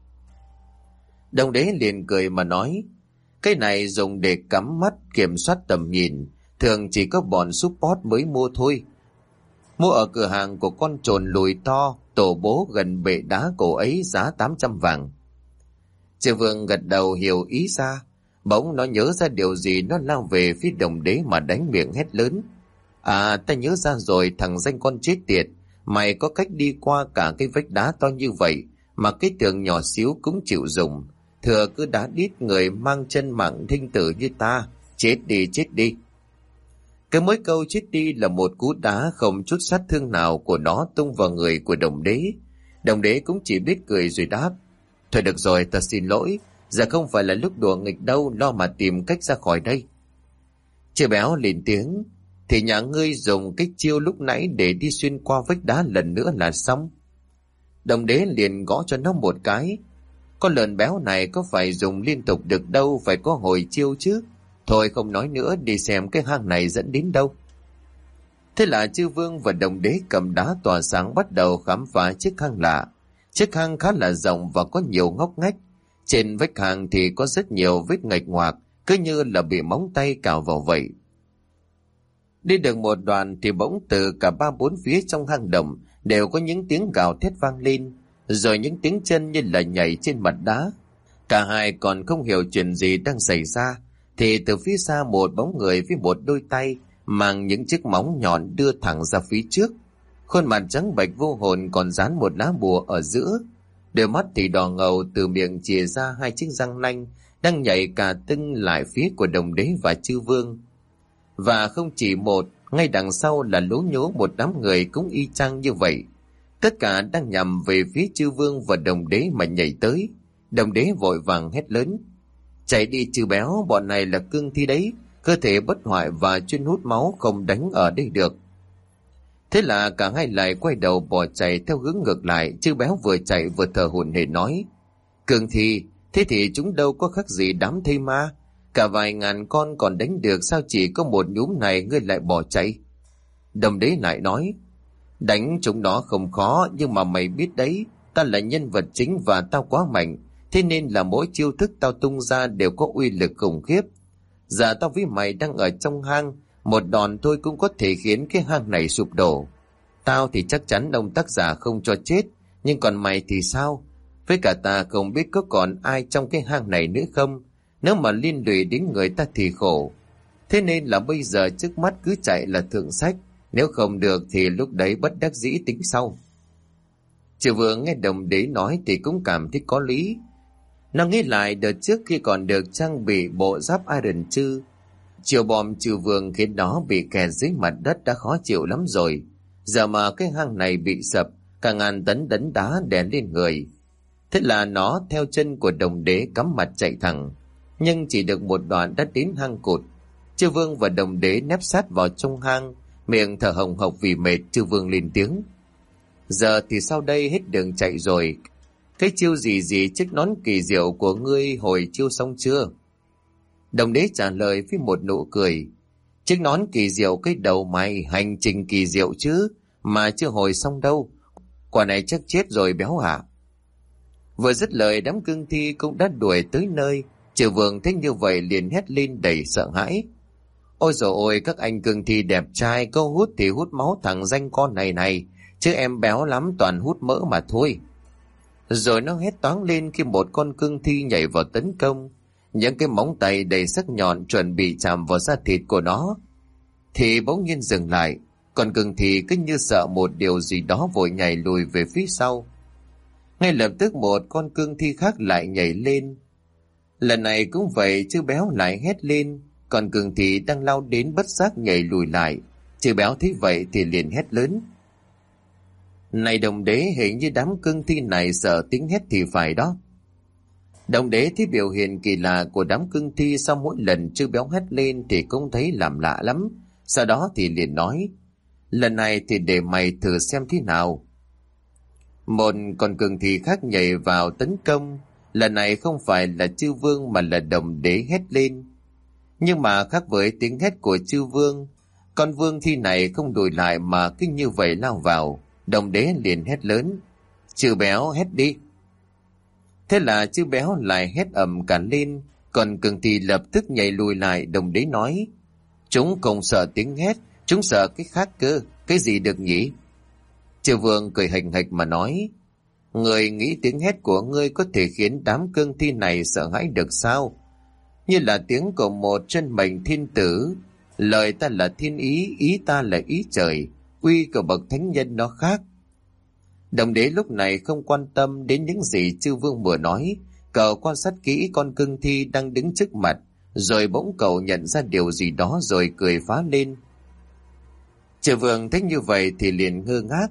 Đồng Đế liền cười mà nói: Cái này dùng để cắm mắt kiểm soát tầm nhìn, thường chỉ có bọn support mới mua thôi. Mua ở cửa hàng của con trồn lùi to, tổ bố gần bệ đá cổ ấy, giá 800 vàng. Chư Vương gật đầu hiểu ý ra. Bỗng nó nhớ ra điều gì, nó lao về phía Đồng Đế mà đánh miệng hét lớn: À, ta nhớ ra rồi, thằng danh con chết tiệt, mày có cách đi qua cả cái vách đá to như vậy mà cái tường nhỏ xíu cũng chịu dùng, thừa cứ đá đít người mang chân mạng thinh tử như ta, chết đi, chết đi. Cái mỗi câu chết đi là một cú đá không chút sát thương nào của nó tung vào người của Đồng Đế. Đồng Đế cũng chỉ biết cười rồi đáp: Thôi được rồi, ta xin lỗi, giờ không phải là lúc đùa nghịch đâu, lo mà tìm cách ra khỏi đây. Chị Béo lên tiếng: Thì nhà ngươi dùng cái chiêu lúc nãy để đi xuyên qua vách đá lần nữa là xong. Đồng Đế liền gõ cho nó một cái: Con lợn béo này có phải dùng liên tục được đâu, phải có hồi chiêu chứ. Thôi không nói nữa, đi xem cái hang này dẫn đến đâu. Thế là Chư Vương và Đồng Đế cầm đá tỏa sáng bắt đầu khám phá chiếc hang lạ. Chiếc hang khá là rộng và có nhiều ngóc ngách. Trên vách hang thì có rất nhiều vết nghệch ngoạc, cứ như là bị móng tay cào vào vậy. Đi được một đoạn thì bỗng từ cả ba bốn phía trong hang động đều có những tiếng gào thét vang lên, rồi những tiếng chân như là nhảy trên mặt đá. Cả hai còn không hiểu chuyện gì đang xảy ra, thì từ phía xa một bóng người với một đôi tay mang những chiếc móng nhọn đưa thẳng ra phía trước. Khuôn mặt trắng bệch vô hồn, còn dán một lá bùa ở giữa. Đôi mắt thì đỏ ngầu, từ miệng chìa ra hai chiếc răng nanh đang nhảy cả tưng lại phía của Đồng Đế và Chư Vương. Và không chỉ một, ngay đằng sau là lố nhố một đám người cũng y chang như vậy. Tất cả đang nhằm về phía Chư Vương và Đồng Đế mà nhảy tới. Đồng Đế vội vàng hét lớn: Chạy đi Chư Béo, bọn này là cương thi đấy, cơ thể bất hoại và chuyên hút máu, không đánh ở đây được. Thế là cả hai lại quay đầu bỏ chạy theo hướng ngược lại. Chư Béo vừa chạy vừa thở hổn hển nói: Cương thi, thế thì chúng đâu có khác gì đám thây ma, cả vài ngàn con còn đánh được, sao chỉ có một nhúm này ngươi lại bỏ chạy? Đồng Đế lại nói: Đánh chúng nó không khó, nhưng mà mày biết đấy, ta là nhân vật chính và tao quá mạnh, thế nên là mỗi chiêu thức tao tung ra đều có uy lực khủng khiếp. Giờ tao với mày đang ở trong hang, một đòn thôi cũng có thể khiến cái hang này sụp đổ. Tao thì chắc chắn ông tác giả không cho chết, nhưng còn mày thì sao? Với cả ta không biết có còn ai trong cái hang này nữa không, nếu mà liên lụy đến người ta thì khổ. Thế nên là bây giờ trước mắt cứ chạy là thượng sách, nếu không được thì lúc đấy bất đắc dĩ tính sau. Chư Vương nghe Đồng Đế nói thì cũng cảm thấy có lý. Nó nghĩ lại đợt trước khi còn được trang bị bộ giáp Iron Chư, chiều bom Chư Vương khiến nó bị kẹt dưới mặt đất đã khó chịu lắm rồi. Giờ mà cái hang này bị sập, cả ngàn tấn đấn đá đè lên người. Thế là nó theo chân của Đồng Đế cắm mặt chạy thẳng, nhưng chỉ được một đoạn đã đến hang cụt. Chư Vương và Đồng Đế nép sát vào trong hang, miệng thở hồng hộc vì mệt. Chư Vương lên tiếng: Giờ thì sau đây hết đường chạy rồi, Cái chiêu gì chiếc nón kỳ diệu của ngươi hồi chiêu xong chưa? Đồng đế trả lời với một nụ cười. Chiếc nón kỳ diệu cái đầu mày, hành trình kỳ diệu chứ, mà chưa hồi xong đâu. Quả này chắc chết rồi béo hả? Vừa dứt lời, đám cương thi cũng đã đuổi tới nơi. Trừ Vương thấy như vậy liền hét lên đầy sợ hãi. Ôi dồi ôi, các anh cương thi đẹp trai, câu hút thì hút máu thằng danh con này, chứ em béo lắm, toàn hút mỡ mà thôi. Rồi nó hét toáng lên khi một con cương thi nhảy vào tấn công. Những cái móng tay đầy sắc nhọn chuẩn bị chạm vào da thịt của nó, thì bỗng nhiên dừng lại. Con cương thi cứ như sợ một điều gì đó vội nhảy lùi về phía sau. Ngay lập tức một con cương thi khác lại nhảy lên. Lần này cũng vậy, chứ béo lại hét lên. Còn cương thi đang lao đến bất giác nhảy lùi lại. Chứ béo thấy vậy thì liền hét lớn. Này đồng đế, hình như đám cương thi này sợ tiếng hét thì phải đó. Đồng đế thấy biểu hiện kỳ lạ của đám cương thi, sau mỗi lần chư béo hét lên thì cũng thấy làm lạ lắm. Sau đó thì liền nói, lần này thì để mày thử xem thế nào. Một con cương thi khác nhảy vào tấn công. Lần này không phải là chư vương mà là đồng đế hét lên. Nhưng mà khác với tiếng hét của chư vương, con vương thi này không lùi lại mà cứ như vậy lao vào. Đồng đế liền hét lớn, chư béo hét đi. Thế là chư béo lại hét ầm cả lên. Còn cương thi lập tức nhảy lùi lại. Đồng đế nói, chúng không sợ tiếng hét, chúng sợ cái khác cơ. Cái gì được nhỉ? Chư vương cười hình hạch mà nói, người nghĩ tiếng hét của ngươi có thể khiến đám cương thi này sợ hãi được sao? Như là tiếng của một chân mệnh thiên tử. Lời ta là thiên ý, ý ta là ý trời, uy của bậc thánh nhân nó khác. Đồng đế lúc này không quan tâm đến những gì chư vương vừa nói. Cậu quan sát kỹ con cương thi đang đứng trước mặt, rồi bỗng cậu nhận ra điều gì đó rồi cười phá lên. Chư vương thấy như vậy thì liền ngơ ngác.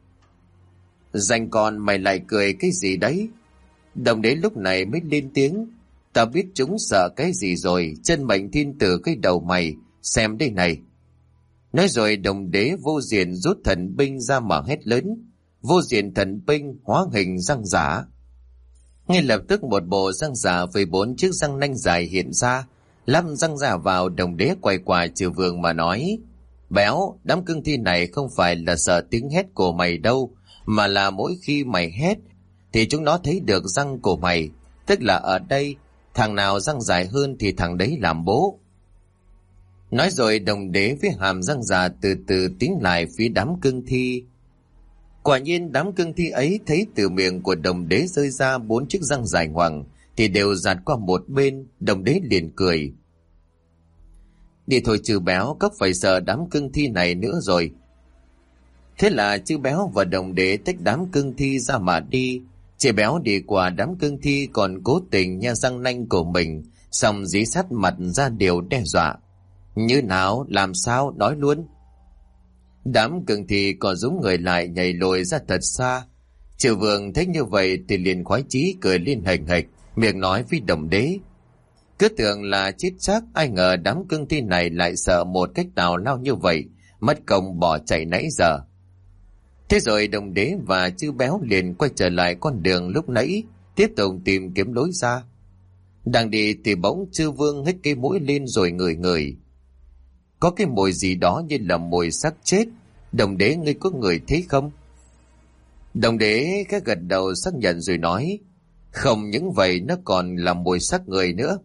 Danh con, mày lại cười cái gì đấy? Đồng đế lúc này mới lên tiếng, ta biết chúng sợ cái gì rồi, chân mệnh thiên tử cái đầu mày, xem đây này. Nói rồi đồng đế vô diện rút thần binh ra mà hét lớn. Vô diện thần binh hóa hình răng giả. Ngay lập tức một bộ răng giả với 4 chiếc răng nanh dài hiện ra, lắp răng giả vào. Đồng đế quay qua Trừ Vương mà nói, béo, đám cương thi này không phải là sợ tiếng hét của mày đâu, mà là mỗi khi mày hét thì chúng nó thấy được răng của mày. Tức là ở đây, thằng nào răng dài hơn thì thằng đấy làm bố. Nói rồi đồng đế với hàm răng giả từ từ tiến lại phía đám cương thi. Quả nhiên đám cương thi ấy thấy từ miệng của đồng đế rơi ra 4 chiếc răng dài ngoằng thì đều giạt qua một bên. Đồng đế liền cười, đi thôi chư béo, có phải sợ đám cương thi này nữa rồi. Thế là chư béo và đồng đế tách đám cương thi ra mà đi. Chư béo đi qua đám cương thi còn cố tình nhe răng nanh của mình, xong dí sát mặt ra điều đe dọa. Như nào, làm sao, nói luôn. Đám cương thi còn rúm người lại nhảy lùi ra thật xa. Trừ Vương thấy như vậy thì liền khoái chí cười lên hình hịch, miệng nói với đồng đế, cứ tưởng là chết chắc, ai ngờ đám cương thi này lại sợ một cách nào lao như vậy, mất công bỏ chạy nãy giờ. Thế rồi đồng đế và chư béo liền quay trở lại con đường lúc nãy, tiếp tục tìm kiếm lối ra. Đang đi thì bỗng chư Vương hít cái mũi lên rồi ngửi ngửi. Có cái mùi gì đó như là mùi xác chết. Đồng đế, ngươi có ngửi thấy không? Đồng đế cái gật đầu xác nhận rồi nói, không những vậy nó còn là mùi xác người nữa.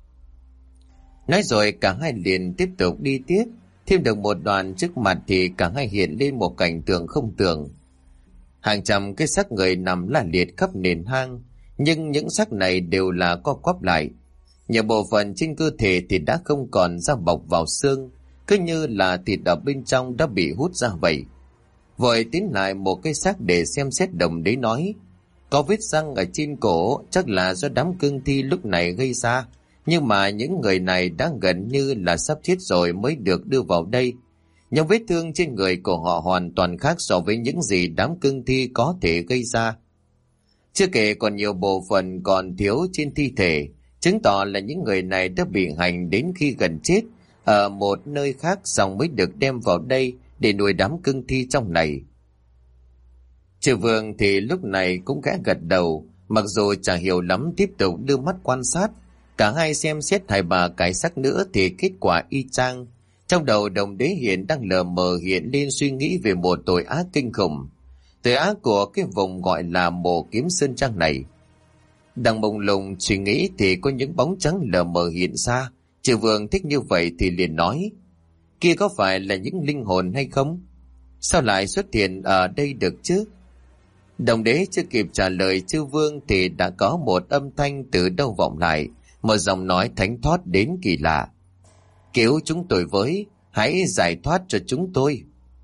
Nói rồi cả hai liền tiếp tục đi tiếp. Thêm được một đoạn trước mặt thì cả hai hiện lên một cảnh tượng không tưởng. Hàng trăm cái xác người nằm la liệt khắp nền hang, nhưng những xác này đều là co quắp lại. Nhiều bộ phận trên cơ thể thì đã không còn da bọc vào xương, cứ như là thịt ở bên trong đã bị hút ra vậy. Vội tiến lại một cái xác để xem xét. Đồng đế nói, có vết răng ở trên cổ, chắc là do đám cương thi lúc này gây ra. Nhưng mà những người này đã gần như là sắp chết rồi mới được đưa vào đây. Những vết thương trên người của họ hoàn toàn khác so với những gì đám cương thi có thể gây ra. Chưa kể còn nhiều bộ phận còn thiếu trên thi thể, chứng tỏ là những người này đã bị hành đến khi gần chết ở một nơi khác, xong mới được đem vào đây để nuôi đám cương thi trong này. Trừ Vương thì lúc này cũng khẽ gật đầu, Mặc dù chả hiểu lắm, tiếp tục đưa mắt quan sát. Cả hai xem xét hai ba cái xác nữa thì kết quả y chang. Trong đầu Đồng Đế hiện đang lờ mờ hiện lên suy nghĩ về một tội ác kinh khủng. Tội ác của cái vùng gọi là Mộ Kiếm Sơn Trang này. Đang mông lung suy nghĩ thì có những bóng trắng lờ mờ hiện ra. Triệu Vương thích như vậy thì liền nói: kia có phải là những linh hồn hay không? Sao lại xuất hiện ở đây được chứ? Đồng Đế chưa kịp trả lời Chư Vương thì đã có một âm thanh từ đâu vọng lại, một giọng nói thánh thót đến kỳ lạ: cứu chúng tôi với, hãy giải thoát cho chúng tôi.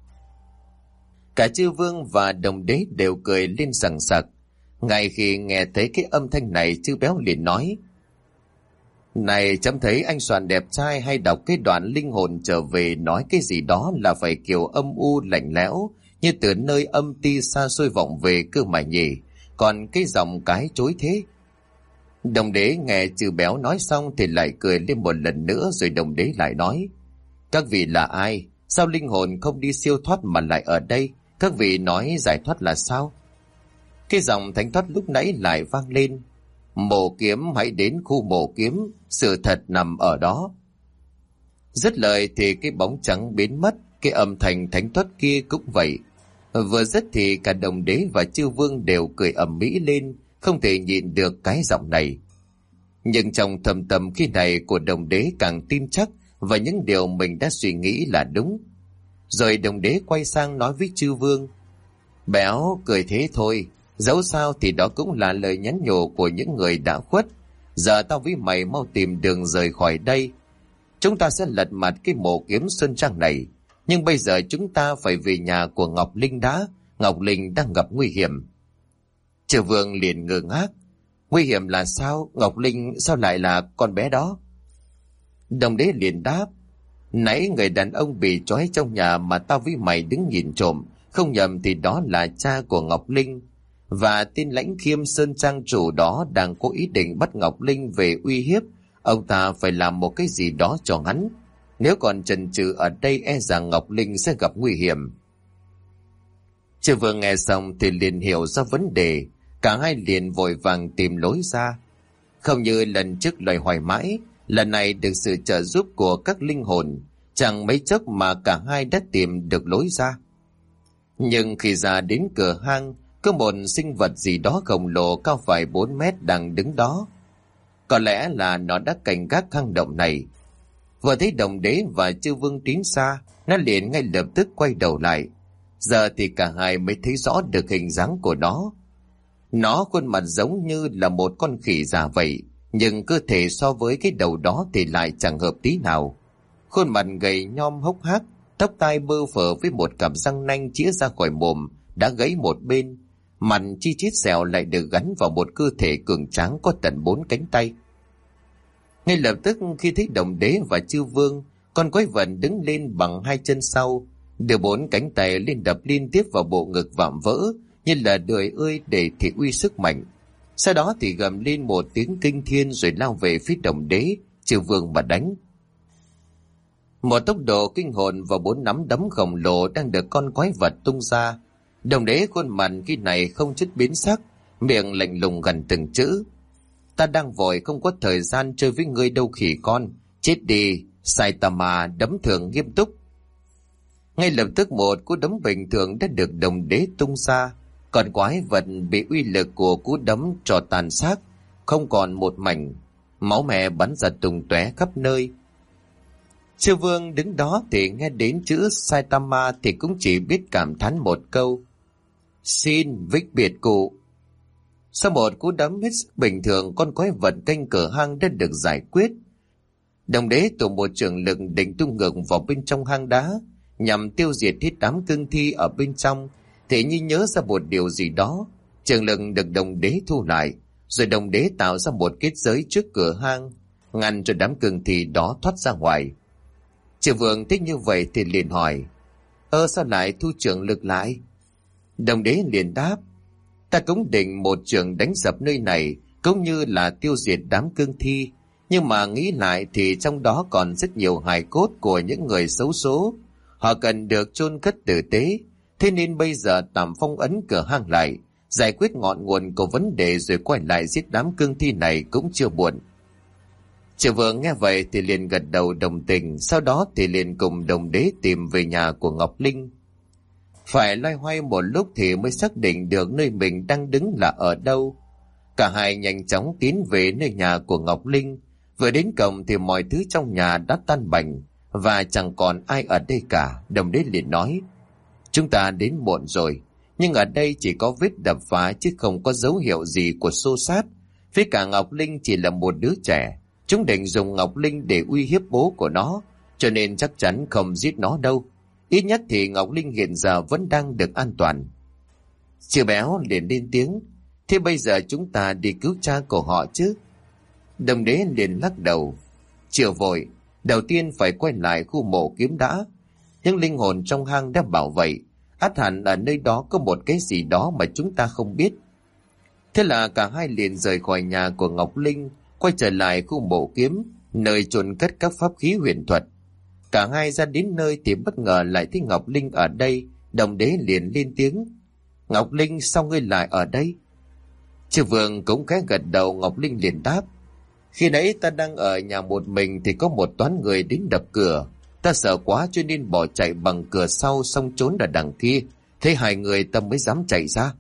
Cả Chư Vương và Đồng Đế đều cười lên sằng sặc. Ngay khi nghe thấy cái âm thanh này, Chư Béo liền nói: này, chấm thấy anh Soàn đẹp trai hay đọc cái đoạn linh hồn trở về nói cái gì đó là phải kiểu âm u lạnh lẽo, như từ nơi âm ti xa xôi vọng về cơ mà nhỉ, còn cái giọng cái chối thế. Đồng Đế nghe Chư Béo nói xong thì lại cười lên một lần nữa, rồi Đồng Đế lại nói: các vị là ai? Sao linh hồn không đi siêu thoát mà lại ở đây? Các vị nói giải thoát là sao? Cái giọng thánh thoát lúc nãy lại vang lên: Mộ Kiếm hãy đến khu Mộ Kiếm, sự thật nằm ở đó. Dứt lời thì cái bóng trắng biến mất, cái âm thanh thánh thoát kia cũng vậy. Vừa dứt thì cả Đồng Đế và Chư Vương đều cười ầm ĩ lên, không thể nhịn được cái giọng này. Nhưng trong thầm tâm khi này của Đồng Đế càng tin chắc và những điều mình đã suy nghĩ là đúng. Rồi Đồng Đế quay sang nói với Chư Vương: Béo cười thế thôi, dẫu sao thì đó cũng là lời nhắn nhủ của những người đã khuất. Giờ tao với mày mau tìm đường rời khỏi đây. Chúng ta sẽ lật mặt cái Mộ Kiếm Sơn Trang này, nhưng bây giờ chúng ta phải về nhà của Ngọc Linh đã. Ngọc Linh đang gặp nguy hiểm. Chư Vương liền ngơ ngác: nguy hiểm là sao? Ngọc Linh sao lại là con bé đó? Đồng Đế liền đáp: nãy người đàn ông bị trói trong nhà mà tao với mày đứng nhìn trộm, không nhầm thì đó là cha của Ngọc Linh. Và tên Lãnh Khiêm Sơn Trang chủ đó đang có ý định bắt Ngọc Linh về uy hiếp. Ông ta phải làm một cái gì đó cho hắn. Nếu còn chần chừ ở đây e rằng Ngọc Linh sẽ gặp nguy hiểm. Chư Vương nghe xong thì liền hiểu ra vấn đề. Cả hai liền vội vàng tìm lối ra. Không như lần trước loay hoay mãi, lần này được sự trợ giúp của các linh hồn, chẳng mấy chốc mà cả hai đã tìm được lối ra. Nhưng khi ra đến cửa hang, có một sinh vật gì đó khổng lồ cao phải 4 mét đang đứng đó. Có lẽ là nó đã canh gác hang động này. Vừa thấy Đồng Đế và Chư Vương tiến xa, nó liền ngay lập tức quay đầu lại. Giờ thì cả hai mới thấy rõ được hình dáng của nó. Nó khuôn mặt giống như là một con khỉ già vậy, nhưng cơ thể so với cái đầu đó thì lại chẳng hợp tí nào. Khuôn mặt gầy nhom hốc hác, tóc tai bơ phờ với một cặp răng nanh chĩa ra khỏi mồm đã gãy một bên. Mặt chi chít xẹo lại được gắn vào một cơ thể cường tráng có tận 4 cánh tay. Ngay lập tức khi thấy Đồng Đế và Chư Vương, con quái vật đứng lên bằng 2 chân sau, đưa 4 cánh tay lên đập liên tiếp vào bộ ngực vạm vỡ như là đời ơi để thị uy sức mạnh. Sau đó thì gầm lên một tiếng kinh thiên rồi lao về phía Đồng Đế, Chư Vương mà đánh. Một tốc độ kinh hồn và 4 nắm đấm khổng lồ đang được con quái vật tung ra. Đồng Đế khuôn mặt khi này không chút biến sắc, miệng lạnh lùng gần từng chữ: ta đang vội không có thời gian chơi với ngươi đâu khỉ con, chết đi. Saitama đấm thường nghiêm túc. Ngay lập tức một cú đấm bình thường đã được Đồng Đế tung ra. Còn quái vật bị uy lực của cú đấm trò tàn xác, không còn một mảnh, máu me bắn ra tung tóe khắp nơi. Chư Vương đứng đó thì nghe đến chữ Saitama thì cũng chỉ biết cảm thán một câu: xin vích biệt cụ. Sau một cú đấm hết sức bình thường, con quái vật canh cửa hang đã được giải quyết. Đồng Đế tụ một trường lực định tung ngược vào bên trong hang đá nhằm tiêu diệt hết đám cương thi ở bên trong. Thế như nhớ ra một điều gì đó, trường lực được Đồng Đế thu lại, rồi Đồng Đế tạo ra một kết giới trước cửa hang, ngăn cho đám cương thi đó thoát ra ngoài. Chư Vương thích như vậy thì liền hỏi: sao lại thu trường lực lại? Đồng Đế liền đáp: ta cũng định một trường đánh sập nơi này, cũng như là tiêu diệt đám cương thi, nhưng mà nghĩ lại thì trong đó còn rất nhiều hài cốt của những người xấu số, họ cần được chôn cất tử tế. Thế nên bây giờ tạm phong ấn cửa hang lại, Giải quyết ngọn nguồn của vấn đề rồi quay lại giết đám cương thi này cũng chưa muộn. Triệu Vượng nghe vậy thì liền gật đầu đồng tình, sau đó thì liền cùng Đồng Đế tìm về nhà của Ngọc Linh. Phải loay hoay một lúc thì mới xác định được nơi mình đang đứng là ở đâu. Cả hai nhanh chóng tiến về nơi nhà của Ngọc Linh. Vừa đến cổng thì mọi thứ trong nhà đã tan bành và chẳng còn ai ở đây cả. Đồng Đế liền nói: chúng ta đến muộn rồi, nhưng ở đây chỉ có vết đập phá chứ không có dấu hiệu gì của xô xát. Với cả Ngọc Linh chỉ là một đứa trẻ, chúng định dùng Ngọc Linh để uy hiếp bố của nó, cho nên chắc chắn không giết nó đâu. Ít nhất thì Ngọc Linh hiện giờ vẫn đang được an toàn. Triệu Béo liền lên tiếng: thế bây giờ chúng ta đi cứu cha của họ chứ? Đồng Đế liền lắc đầu: Triệu vội, đầu tiên phải quay lại khu mộ kiếm đã. Những linh hồn trong hang đã bảo vậy, ắt hẳn ở nơi đó có một cái gì đó mà chúng ta không biết. Thế là cả hai liền rời khỏi nhà của Ngọc Linh, quay trở lại khu mộ kiếm, nơi chôn cất các pháp khí huyền thuật. Cả hai ra đến nơi thì bất ngờ lại thấy Ngọc Linh ở đây. Đồng Đế liền lên tiếng: Ngọc Linh, sao ngươi lại ở đây? Triệu Vương cũng khẽ gật đầu. Ngọc Linh liền đáp: khi nãy ta đang ở nhà một mình thì có một toán người đến đập cửa. Ta sợ quá cho nên bỏ chạy bằng cửa sau, xong trốn ở đằng kia. Thấy hai người ta mới dám chạy ra.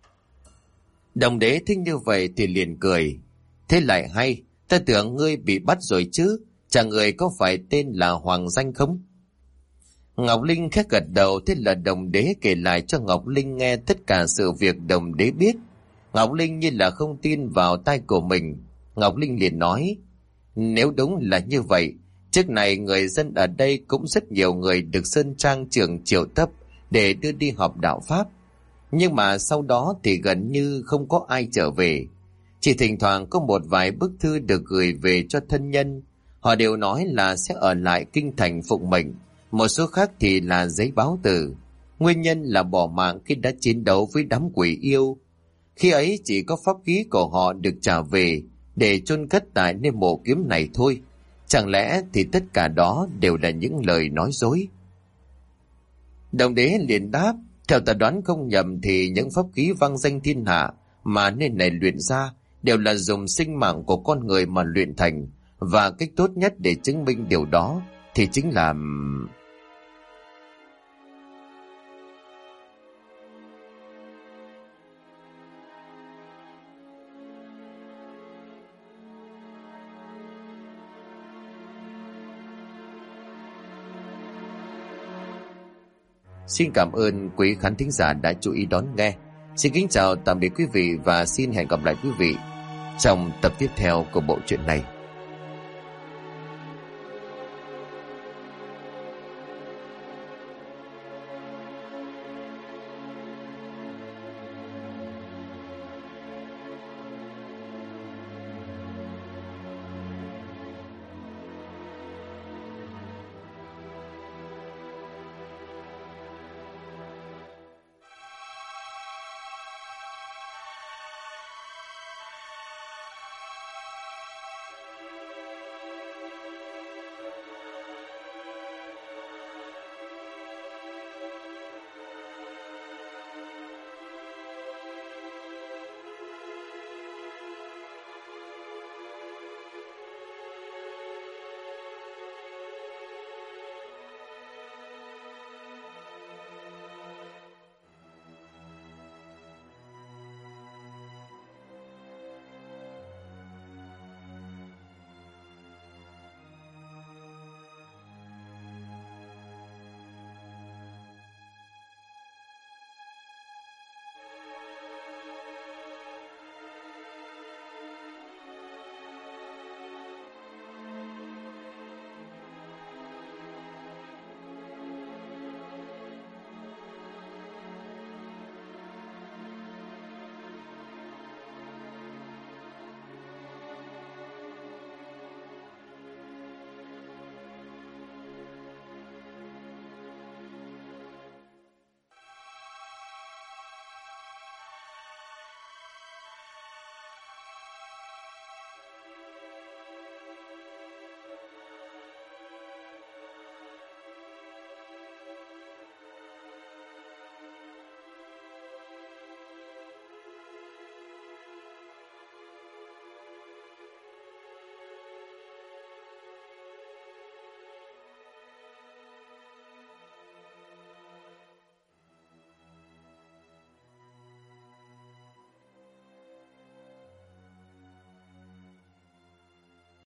Đồng Đế thích như vậy thì liền cười: thế lại hay, ta tưởng ngươi bị bắt rồi chứ. Chàng người có phải tên là Hoàng Danh không? Ngọc Linh khẽ gật đầu. Thế là Đồng Đế kể lại cho Ngọc Linh nghe tất cả sự việc Đồng Đế biết. Ngọc Linh như là không tin vào tai của mình. Ngọc Linh liền nói: nếu đúng là như vậy, trước này người dân ở đây cũng rất nhiều người được Sơn Trang trưởng triệu tập để đưa đi học đạo Pháp. Nhưng mà sau đó thì gần như không có ai trở về. Chỉ thỉnh thoảng có một vài bức thư được gửi về cho thân nhân. Họ đều nói là sẽ ở lại kinh thành phụng mệnh. Một số khác thì là giấy báo tử. Nguyên nhân là bỏ mạng khi đã chiến đấu với đám quỷ yêu. Khi ấy chỉ có pháp khí của họ được trả về để chôn cất tại nơi mộ kiếm này thôi. Chẳng lẽ thì tất cả đó đều là những lời nói dối? Đồng Đế liền đáp: theo ta đoán không nhầm thì những pháp khí vang danh thiên hạ mà nơi này luyện ra đều là dùng sinh mạng của con người mà luyện thành. Và cách tốt nhất để chứng minh điều đó thì chính là... Xin cảm ơn quý khán thính giả đã chú ý đón nghe. Xin kính chào tạm biệt quý vị và xin hẹn gặp lại quý vị trong tập tiếp theo của bộ truyện này.